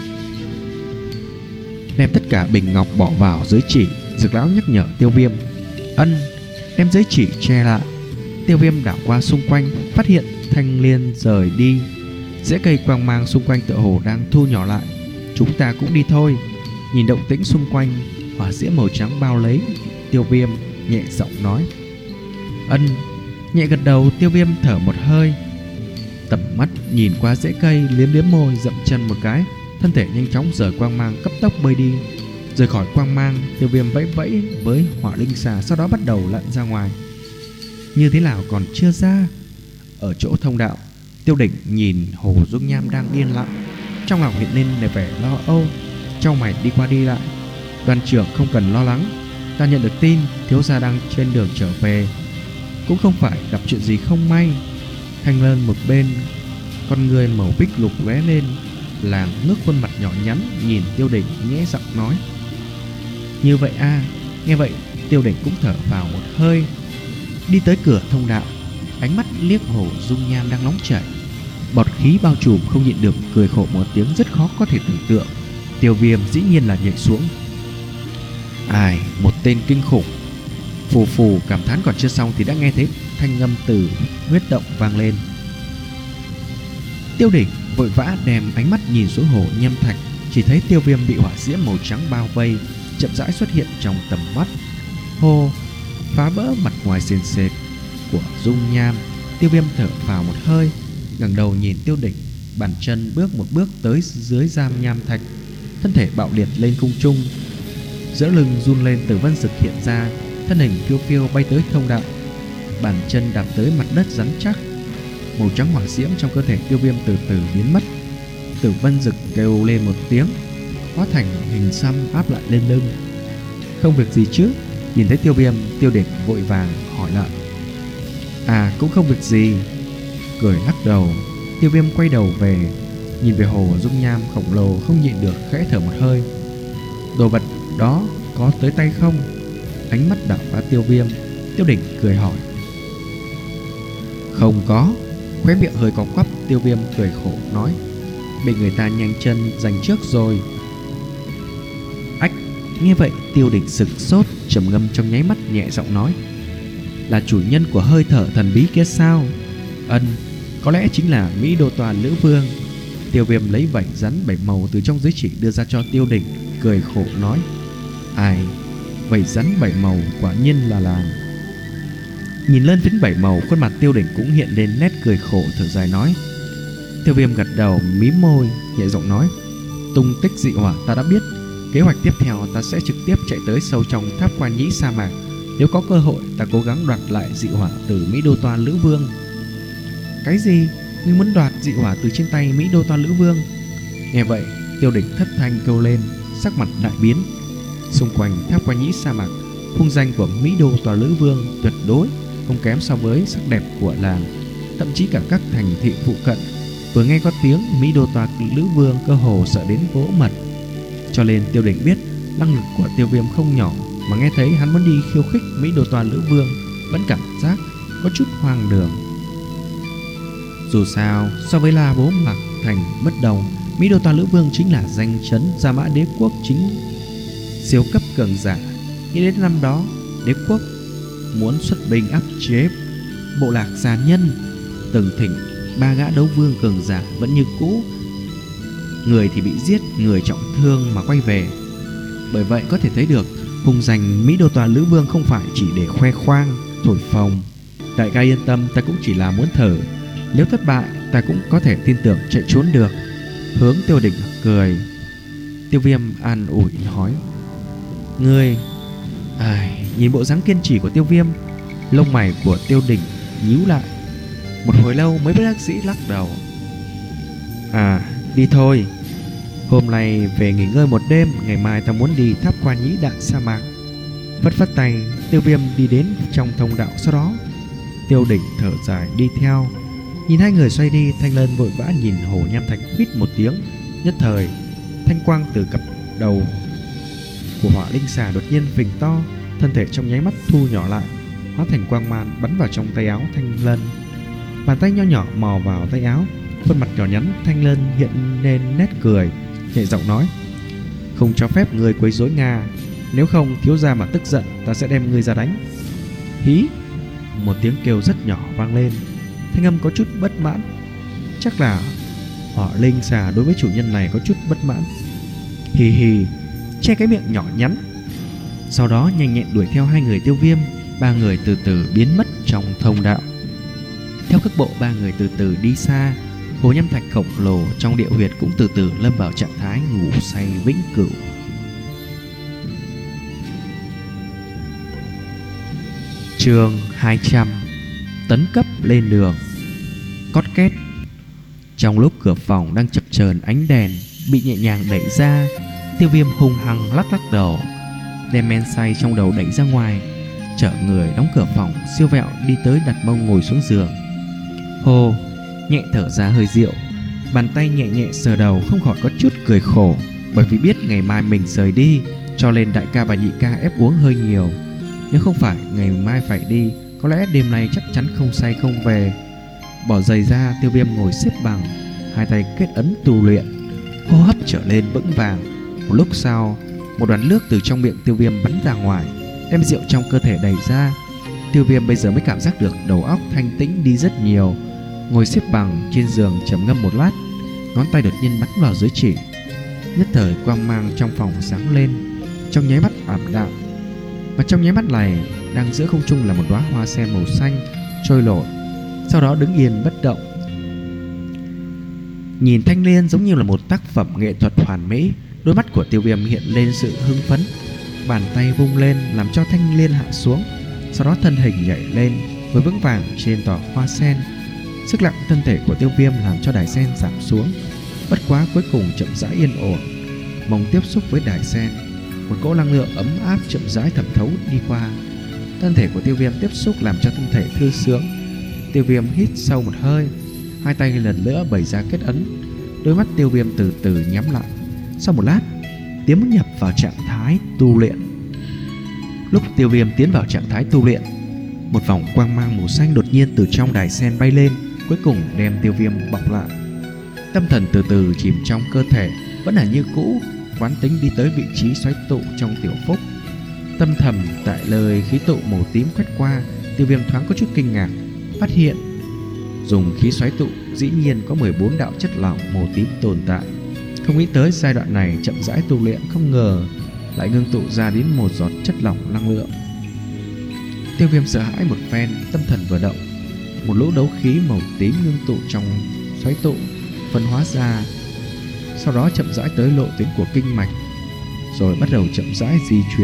Đem tất cả bình ngọc bỏ vào giới chỉ, Dược lão nhắc nhở Tiêu Viêm. Ân. Đem giới chỉ che lại. Tiêu Viêm đảo qua xung quanh, phát hiện thanh liên rời đi, rễ cây quang mang xung quanh tựa hồ đang thu nhỏ lại. Chúng ta cũng đi thôi. Nhìn động tĩnh xung quanh, hỏa diễm màu trắng bao lấy. Tiêu Viêm nhẹ giọng nói. Ân. Nhẹ gật đầu, Tiêu Viêm thở một hơi, tầm mắt nhìn qua rễ cây, liếm liếm môi, dậm chân một cái, thân thể nhanh chóng rời quang mang, cấp tốc bơi đi. Rời khỏi quang mang, Tiêu Viêm vẫy vẫy với hỏa linh xà, sau đó bắt đầu lặn ra ngoài. Như thế nào còn chưa ra? Ở chỗ thông đạo, Tiêu Đỉnh nhìn Hồ Dung Nham đang yên lặng, trong lòng hiện lên vẻ lo âu. Trong mày đi qua đi lại. Đoàn trưởng không cần lo lắng, ta nhận được tin thiếu gia đang trên đường trở về, cũng không phải gặp chuyện gì không may. Thanh Lân một bên, con người màu bích lục lóe lên, làng ngước khuôn mặt nhỏ nhắn nhìn Tiêu Đỉnh, nhẹ giọng nói. Như vậy a à. Nghe vậy Tiêu Đỉnh cũng thở vào một hơi, đi tới cửa thông đạo, ánh mắt liếc Hồ Dung Nham đang nóng chảy, bọt khí bao trùm, không nhịn được cười khổ một tiếng rất khó có thể tưởng tượng. Tiêu Viêm dĩ nhiên là nhảy xuống. Ai, một tên kinh khủng. Phù phù cảm thán còn chưa xong thì đã nghe thấy thanh âm từ huyết động vang lên. Tiêu Đỉnh vội vã đem ánh mắt nhìn xuống Hồ Nham Thạch, chỉ thấy Tiêu Viêm bị hỏa diễm màu trắng bao vây, chậm rãi xuất hiện trong tầm mắt. Hồ phá vỡ mặt ngoài sền sệt của dung nham. Tiêu Viêm thở vào một hơi, ngẩng đầu nhìn Tiêu Đỉnh, bàn chân bước một bước tới dưới giam nham thạch, thân thể bạo liệt lên không trung, giữa lưng run lên. Tử Vân Dực hiện ra, thân hình phiêu phiêu bay tới thông đạo, bàn chân đạp tới mặt đất rắn chắc. Màu trắng hỏa diễm trong cơ thể Tiêu Viêm từ từ biến mất. Tử Vân Dực kêu lên một tiếng, hóa thành hình xăm áp lại lên lưng. Không việc gì chứ? Nhìn thấy Tiêu Viêm, Tiêu Đỉnh vội vàng hỏi lại. À, cũng không việc gì. Cười lắc đầu, Tiêu Viêm quay đầu về, nhìn về Hồ Dung Nham khổng lồ, không nhịn được khẽ thở một hơi. Đồ vật đó có tới tay không? Ánh mắt đảo qua Tiêu Viêm, Tiêu Đỉnh cười hỏi. Không có. Khóe miệng hơi có quắp, Tiêu Viêm cười khổ nói. Bị người ta nhanh chân giành trước rồi. Ách. Nghe vậy Tiêu Đỉnh sực sốt, trầm ngâm trong nháy mắt, nhẹ giọng nói. Là chủ nhân của hơi thở thần bí kia sao? Ân, có lẽ chính là Mỹ Đô Toàn Lữ Vương. Tiêu Viêm lấy vảy rắn bảy màu từ trong giới chỉ đưa ra cho Tiêu Đỉnh, cười khổ nói. Ai, vảy rắn bảy màu quả nhiên là làm. Nhìn lên phiến bảy màu, khuôn mặt Tiêu Đỉnh cũng hiện lên nét cười khổ, thở dài nói. Tiêu Viêm gật đầu, mím môi, nhẹ giọng nói. Tung tích dị hỏa ta đã biết. Kế hoạch tiếp theo ta sẽ trực tiếp chạy tới sâu trong tháp Quan Nhĩ sa mạc. Nếu có cơ hội ta cố gắng đoạt lại dị hỏa từ Mỹ Đô Toa Lữ Vương. Cái gì? Ngươi muốn đoạt dị hỏa từ trên tay Mỹ Đô Toa Lữ Vương? Nghe vậy Tiêu Đỉnh thất thanh kêu lên, sắc mặt đại biến. Xung quanh tháp Quan Nhĩ sa mạc, hung danh của Mỹ Đô Toa Lữ Vương tuyệt đối không kém so với sắc đẹp của làng, thậm chí cả các thành thị phụ cận. Vừa nghe có tiếng Mỹ Đô Toa Lữ Vương, cơ hồ sợ đến vỗ mật. Cho nên Tiêu Đỉnh biết năng lực của Tiêu Viêm không nhỏ, mà nghe thấy hắn muốn đi khiêu khích Mỹ Đô Toa Lữ Vương, vẫn cảm giác có chút hoang đường. Dù sao, so với La Bố Mạc Thành bất đồng, Mỹ Đô Toa Lữ Vương chính là danh chấn Gia Mã Đế quốc chính siêu cấp cường giả. Nghĩ đến năm đó đế quốc muốn xuất binh áp chế bộ lạc già nhân, từng thỉnh ba gã đấu vương cường giả vẫn như cũ, người thì bị giết, người trọng thương mà quay về. Bởi vậy có thể thấy được hùng danh Mỹ Đô Toa Lữ Vương không phải chỉ để khoe khoang, thổi phồng. Đại ca yên tâm, ta cũng chỉ là muốn thử, nếu thất bại ta cũng có thể tin tưởng chạy trốn được. Hướng Tiêu Đỉnh cười. Tiêu Viêm an ủi nói. Ngươi... Ai... Nhìn bộ dáng kiên trì của Tiêu Viêm, lông mày của Tiêu Đỉnh nhíu lại. Một hồi lâu mới bất đắc dĩ lắc đầu. À, đi thôi. Hôm nay về nghỉ ngơi một đêm, ngày mai ta muốn đi tháp Quan Nhĩ Đại sa mạc. Phất phất tay, Tiêu Viêm đi đến trong thông đạo, sau đó Tiêu Đỉnh thở dài đi theo. Nhìn hai người xoay đi, Thanh Lân vội vã nhìn Hồ Nham Thạch, huýt một tiếng. Nhất thời thanh quang từ cặp đầu của hỏa linh xà đột nhiên phình to, thân thể trong nháy mắt thu nhỏ lại, hóa thành quang mang bắn vào trong tay áo Thanh Lân. Bàn tay nho nhỏ mò vào tay áo, khuôn mặt nhỏ nhắn Thanh Lân hiện lên nét cười, nhẹ giọng nói: "Không cho phép người quấy rối Nga, nếu không thiếu gia mà tức giận, ta sẽ đem ngươi ra đánh." Hí! Một tiếng kêu rất nhỏ vang lên, thanh âm có chút bất mãn. Chắc là hỏa linh xà đối với chủ nhân này có chút bất mãn. Hì hì, che cái miệng nhỏ nhắn. Sau đó nhanh nhẹn đuổi theo hai người Tiêu Viêm. Ba người từ từ biến mất trong thông đạo. Theo cước bộ ba người từ từ đi xa, hồ nham thạch khổng lồ trong địa huyệt cũng từ từ lâm vào trạng thái ngủ say vĩnh cửu. Chương hai trăm: Tấn cấp lên đường. Cót két. Trong lúc cửa phòng đang chập chờn ánh đèn bị nhẹ nhàng đẩy ra, Tiêu Viêm hung hăng lắc lắc đầu, đem men say trong đầu đẩy ra ngoài, chở người đóng cửa phòng, siêu vẹo đi tới đặt mông ngồi xuống giường. Hồ nhẹ thở ra hơi rượu, bàn tay nhẹ nhẹ sờ đầu, không khỏi có chút cười khổ, bởi vì biết ngày mai mình rời đi, cho nên đại ca và nhị ca ép uống hơi nhiều. Nếu không phải ngày mai phải đi, có lẽ đêm nay chắc chắn không say không về. Bỏ giày ra, Tiêu Viêm ngồi xếp bằng, hai tay kết ấn tu luyện, hô hấp trở lên vững vàng. Một lúc sau, một đoàn nước từ trong miệng Tiêu Viêm bắn ra ngoài, đem rượu trong cơ thể đẩy ra. Tiêu Viêm bây giờ mới cảm giác được đầu óc thanh tĩnh đi rất nhiều. Ngồi xếp bằng trên giường trầm ngâm một lát, ngón tay đột nhiên bắn vào dưới chỉ. Nhất thời quang mang trong phòng sáng lên, trong nháy mắt ảm đạm. Và trong nháy mắt này, đang giữa không trung là một đóa hoa sen màu xanh trôi nổi, sau đó đứng yên bất động. Nhìn thanh liên giống như là một tác phẩm nghệ thuật hoàn mỹ. Đôi mắt của Tiêu Viêm hiện lên sự hưng phấn, bàn tay vung lên làm cho thanh liên hạ xuống, sau đó thân hình nhảy lên với vững vàng trên tòa hoa sen. Sức nặng thân thể của Tiêu Viêm làm cho đài sen giảm xuống, bất quá cuối cùng chậm rãi yên ổn. Mông tiếp xúc với đài sen, một cỗ năng lượng ấm áp chậm rãi thẩm thấu đi qua. Thân thể của Tiêu Viêm tiếp xúc làm cho thân thể thư sướng. Tiêu Viêm hít sâu một hơi, hai tay lần nữa bày ra kết ấn. Đôi mắt Tiêu Viêm từ từ nhắm lại. Sau một lát, tiến nhập vào trạng thái tu luyện. Lúc Tiêu Viêm tiến vào trạng thái tu luyện, một vòng quang mang màu xanh đột nhiên từ trong đài sen bay lên, cuối cùng đem Tiêu Viêm bọc lại. Tâm thần từ từ chìm trong cơ thể, vẫn là như cũ, quán tính đi tới vị trí xoáy tụ trong tiểu phúc. Tâm thầm tại lời khí tụ màu tím quét qua, Tiêu Viêm thoáng có chút kinh ngạc, phát hiện dùng khí xoáy tụ dĩ nhiên có mười bốn đạo chất lỏng màu tím tồn tại. Không nghĩ tới giai đoạn này chậm rãi tu luyện, không ngờ lại ngưng tụ ra đến một giọt chất lỏng năng lượng. Tiêu Viêm sợ hãi một phen, tâm thần vừa động, một lũ đấu khí màu tím ngưng tụ trong xoáy tụ phân hóa ra, sau đó chậm rãi tới lộ tuyến của kinh mạch, rồi bắt đầu chậm rãi di chuyển.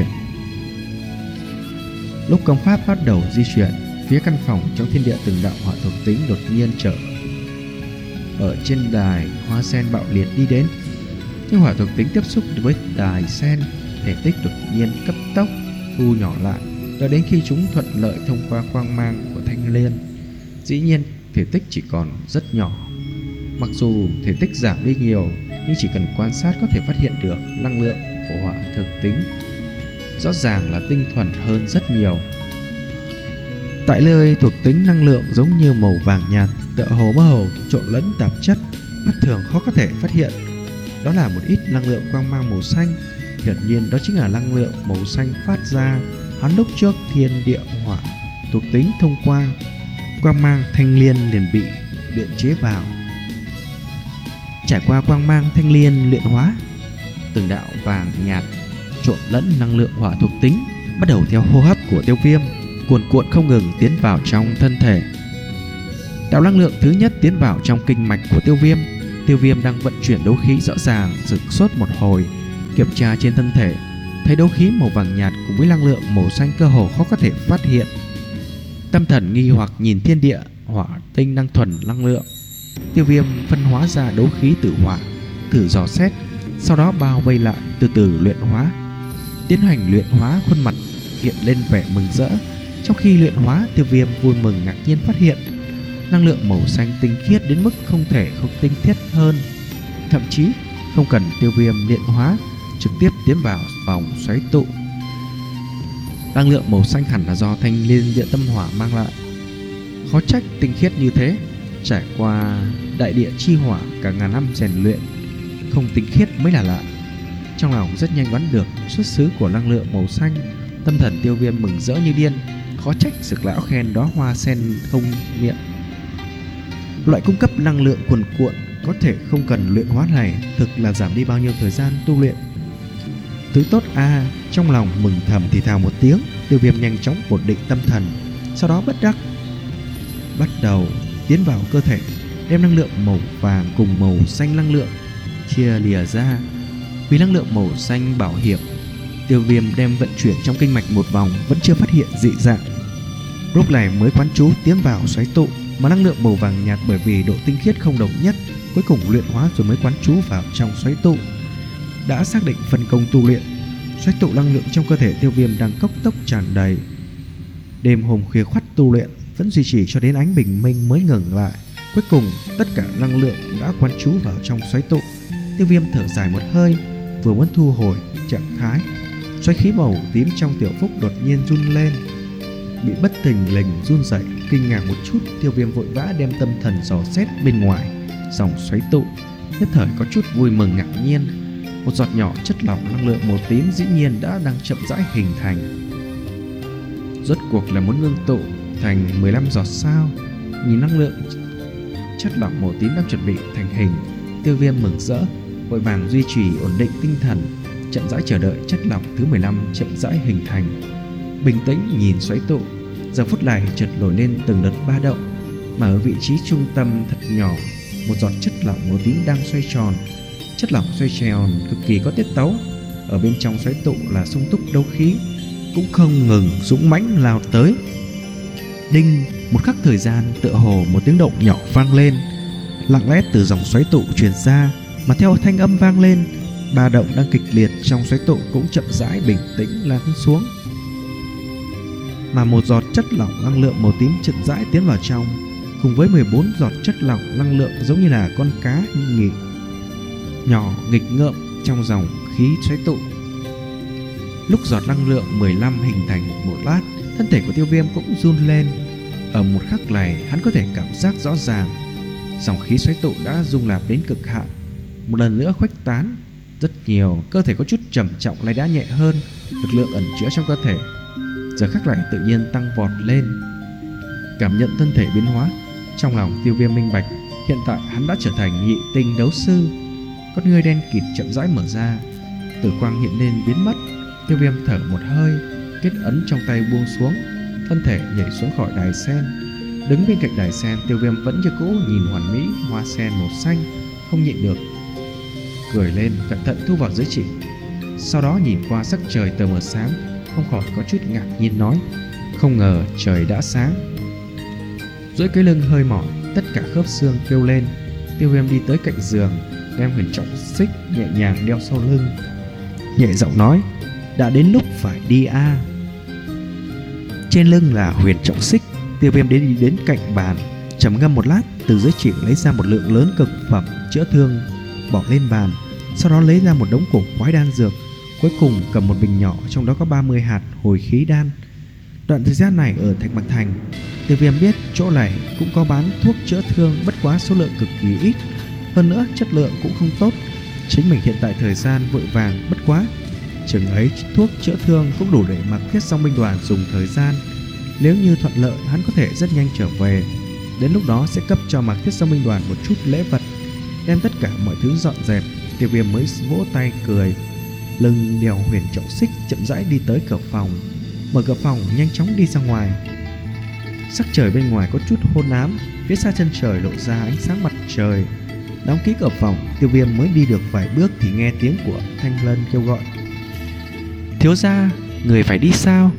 Lúc công pháp bắt đầu di chuyển, phía căn phòng trong thiên địa từng đạo hỏa thuộc tính đột nhiên trở ở trên đài hoa sen bạo liệt đi đến. Nhưng hỏa thuộc tính tiếp xúc với đài sen, thể tích đột nhiên cấp tốc thu nhỏ lại, cho đến khi chúng thuận lợi thông qua quang mang của thanh liên. Dĩ nhiên thể tích chỉ còn rất nhỏ. Mặc dù thể tích giảm đi nhiều, nhưng chỉ cần quan sát có thể phát hiện được năng lượng của hỏa thực tính rõ ràng là tinh thuần hơn rất nhiều. Tại nơi thuộc tính năng lượng giống như màu vàng nhạt, tựa hồ mơ hồ trộn lẫn tạp chất, mắt thường khó có thể phát hiện. Đó là một ít năng lượng quang mang màu xanh. Hiển nhiên đó chính là năng lượng màu xanh phát ra hắn lúc trước thiên địa hỏa thuộc tính thông qua quang mang thanh liên liền bị luyện chế vào. Trải qua quang mang thanh liên luyện hóa, từng đạo vàng nhạt trộn lẫn năng lượng hỏa thuộc tính bắt đầu theo hô hấp của Tiêu Viêm cuồn cuộn không ngừng tiến vào trong thân thể. Đạo năng lượng thứ nhất tiến vào trong kinh mạch của Tiêu Viêm. Tiêu Viêm đang vận chuyển đấu khí rõ ràng, sửng sốt một hồi, kiểm tra trên thân thể, thấy đấu khí màu vàng nhạt cùng với năng lượng màu xanh cơ hồ khó có thể phát hiện. Tâm thần nghi hoặc nhìn thiên địa hỏa tinh năng thuần năng lượng. Tiêu Viêm phân hóa ra đấu khí tử hỏa, thử dò xét, sau đó bao vây lại, từ từ luyện hóa. Tiến hành luyện hóa, khuôn mặt hiện lên vẻ mừng rỡ. Trong khi luyện hóa, Tiêu Viêm vui mừng ngạc nhiên phát hiện năng lượng màu xanh tinh khiết đến mức không thể không tinh khiết hơn. Thậm chí không cần Tiêu Viêm luyện hóa, trực tiếp tiến vào vòng xoáy tụ. Năng lượng màu xanh hẳn là do thanh liên địa tâm hỏa mang lại. Khó trách tinh khiết như thế, trải qua đại địa chi hỏa cả ngàn năm rèn luyện, không tinh khiết mới là lạ. Trong lòng rất nhanh đoán được xuất xứ của năng lượng màu xanh. Tâm thần Tiêu Viêm mừng rỡ như điên. Khó trách Dược lão khen đó hoa sen không miệng. Loại cung cấp năng lượng cuồn cuộn có thể không cần luyện hóa này thực là giảm đi bao nhiêu thời gian tu luyện. Thứ tốt a à, trong lòng mừng thầm thì thào một tiếng. Tiêu Viêm nhanh chóng ổn định tâm thần, sau đó bất đắc bắt đầu tiến vào cơ thể, đem năng lượng màu vàng cùng màu xanh năng lượng chia lìa ra. Vì năng lượng màu xanh bảo hiểm, Tiêu Viêm đem vận chuyển trong kinh mạch một vòng vẫn chưa phát hiện dị dạng. Lúc này mới quán chú tiến vào xoáy tụ, mà năng lượng màu vàng nhạt bởi vì độ tinh khiết không đồng nhất, cuối cùng luyện hóa rồi mới quán chú vào trong xoáy tụ. Đã xác định phân công tu luyện, xoáy tụ năng lượng trong cơ thể Tiêu Viêm đang cốc tốc tràn đầy. Đêm hôm khuya khoắt tu luyện vẫn duy trì cho đến ánh bình minh mới ngừng lại. Cuối cùng tất cả năng lượng đã quán chú vào trong xoáy tụ. Tiêu Viêm thở dài một hơi, vừa muốn thu hồi trạng thái, xoáy khí màu tím trong tiểu phúc đột nhiên run lên, bị bất thình lình run rẩy. Kinh ngạc một chút, Tiêu Viêm vội vã đem tâm thần dò xét bên ngoài dòng xoáy tụ, nhất thời có chút vui mừng ngạc nhiên. Một giọt nhỏ chất lỏng năng lượng màu tím dĩ nhiên đã đang chậm rãi hình thành. Rốt cuộc là muốn ngưng tụ thành mười lăm giọt sao? Nhìn năng lượng chất lỏng màu tím đang chuẩn bị thành hình, Tiêu Viêm mừng rỡ, vội vàng duy trì ổn định tinh thần, chậm rãi chờ đợi chất lỏng thứ mười lăm chậm rãi hình thành. Bình tĩnh nhìn xoáy tụ, giờ phút này chợt nổi lên từng đợt ba động, mà ở vị trí trung tâm thật nhỏ, một giọt chất lỏng màu tím đang xoay tròn. Chất lỏng xoay tròn cực kỳ có tiết tấu, ở bên trong xoáy tụ là sung túc đấu khí, cũng không ngừng dũng mãnh lao tới. Đinh, một khắc thời gian tựa hồ một tiếng động nhỏ vang lên, lặng lẽ từ dòng xoáy tụ truyền ra, mà theo thanh âm vang lên, ba động đang kịch liệt trong xoáy tụ cũng chậm rãi bình tĩnh lắng xuống. Mà một giọt chất lỏng năng lượng màu tím chậm rãi tiến vào trong, cùng với mười bốn giọt chất lỏng năng lượng giống như là con cá nghịch nhỏ nghịch ngợm trong dòng khí xoáy tụ. Lúc giọt năng lượng mười lăm hình thành một lát, thân thể của Tiêu Viêm cũng run lên. Ở một khắc này, hắn có thể cảm giác rõ ràng dòng khí xoáy tụ đã rung lạp đến cực hạn, một lần nữa khuếch tán rất nhiều. Cơ thể có chút trầm trọng lại đã nhẹ hơn, lực lượng ẩn chứa trong cơ thể giờ khắc này tự nhiên tăng vọt lên. Cảm nhận thân thể biến hóa, trong lòng Tiêu Viêm minh bạch, hiện tại hắn đã trở thành nhị tinh đấu sư. Con ngươi đen kịt chậm rãi mở ra, tử quang hiện lên biến mất. Tiêu Viêm thở một hơi, kết ấn trong tay buông xuống, thân thể nhảy xuống khỏi đài sen. Đứng bên cạnh đài sen, Tiêu Viêm vẫn như cũ nhìn hoàn mỹ hoa sen màu xanh, không nhịn được cười lên, cẩn thận thu vào giới chỉ. Sau đó nhìn qua sắc trời tờ mờ sáng, không khỏi có chút ngạc nhiên nói: không ngờ trời đã sáng. Duỗi cái lưng hơi mỏi, tất cả khớp xương kêu lên. Tiêu Viêm đi tới cạnh giường, đem huyền trọng xích nhẹ nhàng đeo sau lưng, nhẹ giọng nói: đã đến lúc phải đi a. À. Trên lưng là huyền trọng xích. Tiêu Viêm đến đi đến cạnh bàn, trầm ngâm một lát, từ dưới chỉ lấy ra một lượng lớn cực phẩm chữa thương bỏ lên bàn, sau đó lấy ra một đống cổ quái đan dược, cuối cùng cầm một bình nhỏ, trong đó có ba mươi hạt hồi khí đan. Đoạn thời gian này ở Thạch Bạc Thành, Tiêu Viêm biết chỗ này cũng có bán thuốc chữa thương, bất quá số lượng cực kỳ ít, hơn nữa chất lượng cũng không tốt. Chính mình hiện tại thời gian vội vàng, bất quá chừng ấy thuốc chữa thương cũng đủ để Mạc Thiết Song binh đoàn dùng thời gian. Nếu như thuận lợi, hắn có thể rất nhanh trở về. Đến lúc đó sẽ cấp cho Mạc Thiết Song binh đoàn một chút lễ vật. Đem tất cả mọi thứ dọn dẹp, Tiêu Viêm mới vỗ tay cười, lưng đèo huyền trọng xích chậm rãi đi tới cửa phòng, mở cửa phòng nhanh chóng đi ra ngoài. Sắc trời bên ngoài có chút hôn ám, phía xa chân trời lộ ra ánh sáng mặt trời. Đóng ký cửa phòng, Tiêu Viêm mới đi được vài bước thì nghe tiếng của Thanh Lân kêu gọi: thiếu gia, người phải đi sao?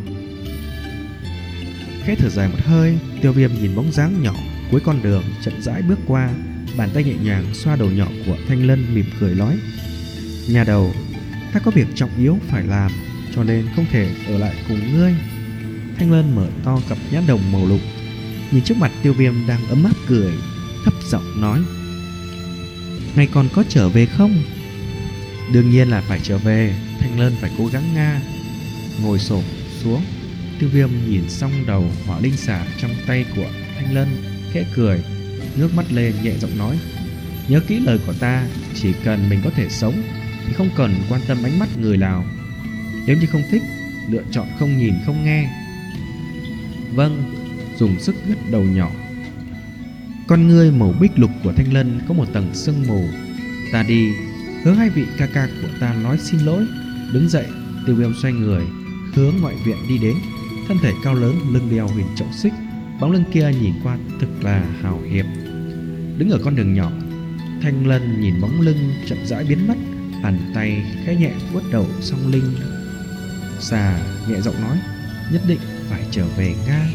Khẽ thở dài một hơi, Tiêu Viêm nhìn bóng dáng nhỏ cuối con đường chậm rãi bước qua, bàn tay nhẹ nhàng xoa đầu nhỏ của Thanh Lân, mỉm cười nói: nhà đầu, ta có việc trọng yếu phải làm, cho nên không thể ở lại cùng ngươi. Thanh Lân mở to cặp nhãn đồng màu lục, nhìn trước mặt Tiêu Viêm đang ấm áp cười, thấp giọng nói: ngày còn có trở về không? Đương nhiên là phải trở về. Thanh Lân phải cố gắng nga, ngồi xổm xuống Tiêu Viêm nhìn xong đầu hỏa linh xà trong tay của Thanh Lân, khẽ cười, ngước mắt lên nhẹ giọng nói: nhớ kỹ lời của ta, chỉ cần mình có thể sống thì không cần quan tâm ánh mắt người nào. Nếu như không thích, lựa chọn không nhìn không nghe. Vâng. Dùng sức gật đầu nhỏ. Con ngươi màu bích lục của Thanh Lân có một tầng sương mù. Ta đi. Hướng hai vị ca ca của ta nói xin lỗi. Đứng dậy, Tiêu Viêm xoay người hướng ngoại viện đi đến. Thân thể cao lớn, lưng đeo huyền trọng xích, bóng lưng kia nhìn qua thực là hào hiệp. Đứng ở con đường nhỏ, Thanh Lân nhìn bóng lưng chậm rãi biến mất, bàn tay khẽ nhẹ vuốt đầu song linh xà, nhẹ giọng nói: nhất định phải trở về Nga.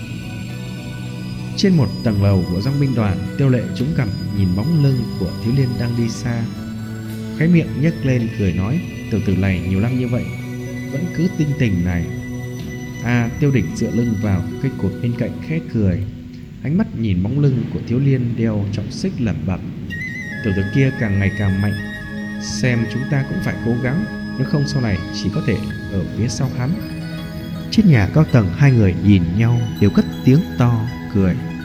Trên một tầng lầu của dòng binh đoàn, Tiêu Lệ trúng cằm nhìn bóng lưng của thiếu niên đang đi xa, khóe miệng nhếch lên cười nói: tiểu tử này nhiều năm như vậy vẫn cứ tinh tình này. À, Tiêu Đỉnh dựa lưng vào cây cột bên cạnh khẽ cười, ánh mắt nhìn bóng lưng của thiếu niên đeo trọng xích lẩm bẩm: tiểu tử kia càng ngày càng mạnh, xem chúng ta cũng phải cố gắng, nếu không sau này chỉ có thể ở phía sau hắn. Trên nhà cao tầng, hai người nhìn nhau đều cất tiếng to cười.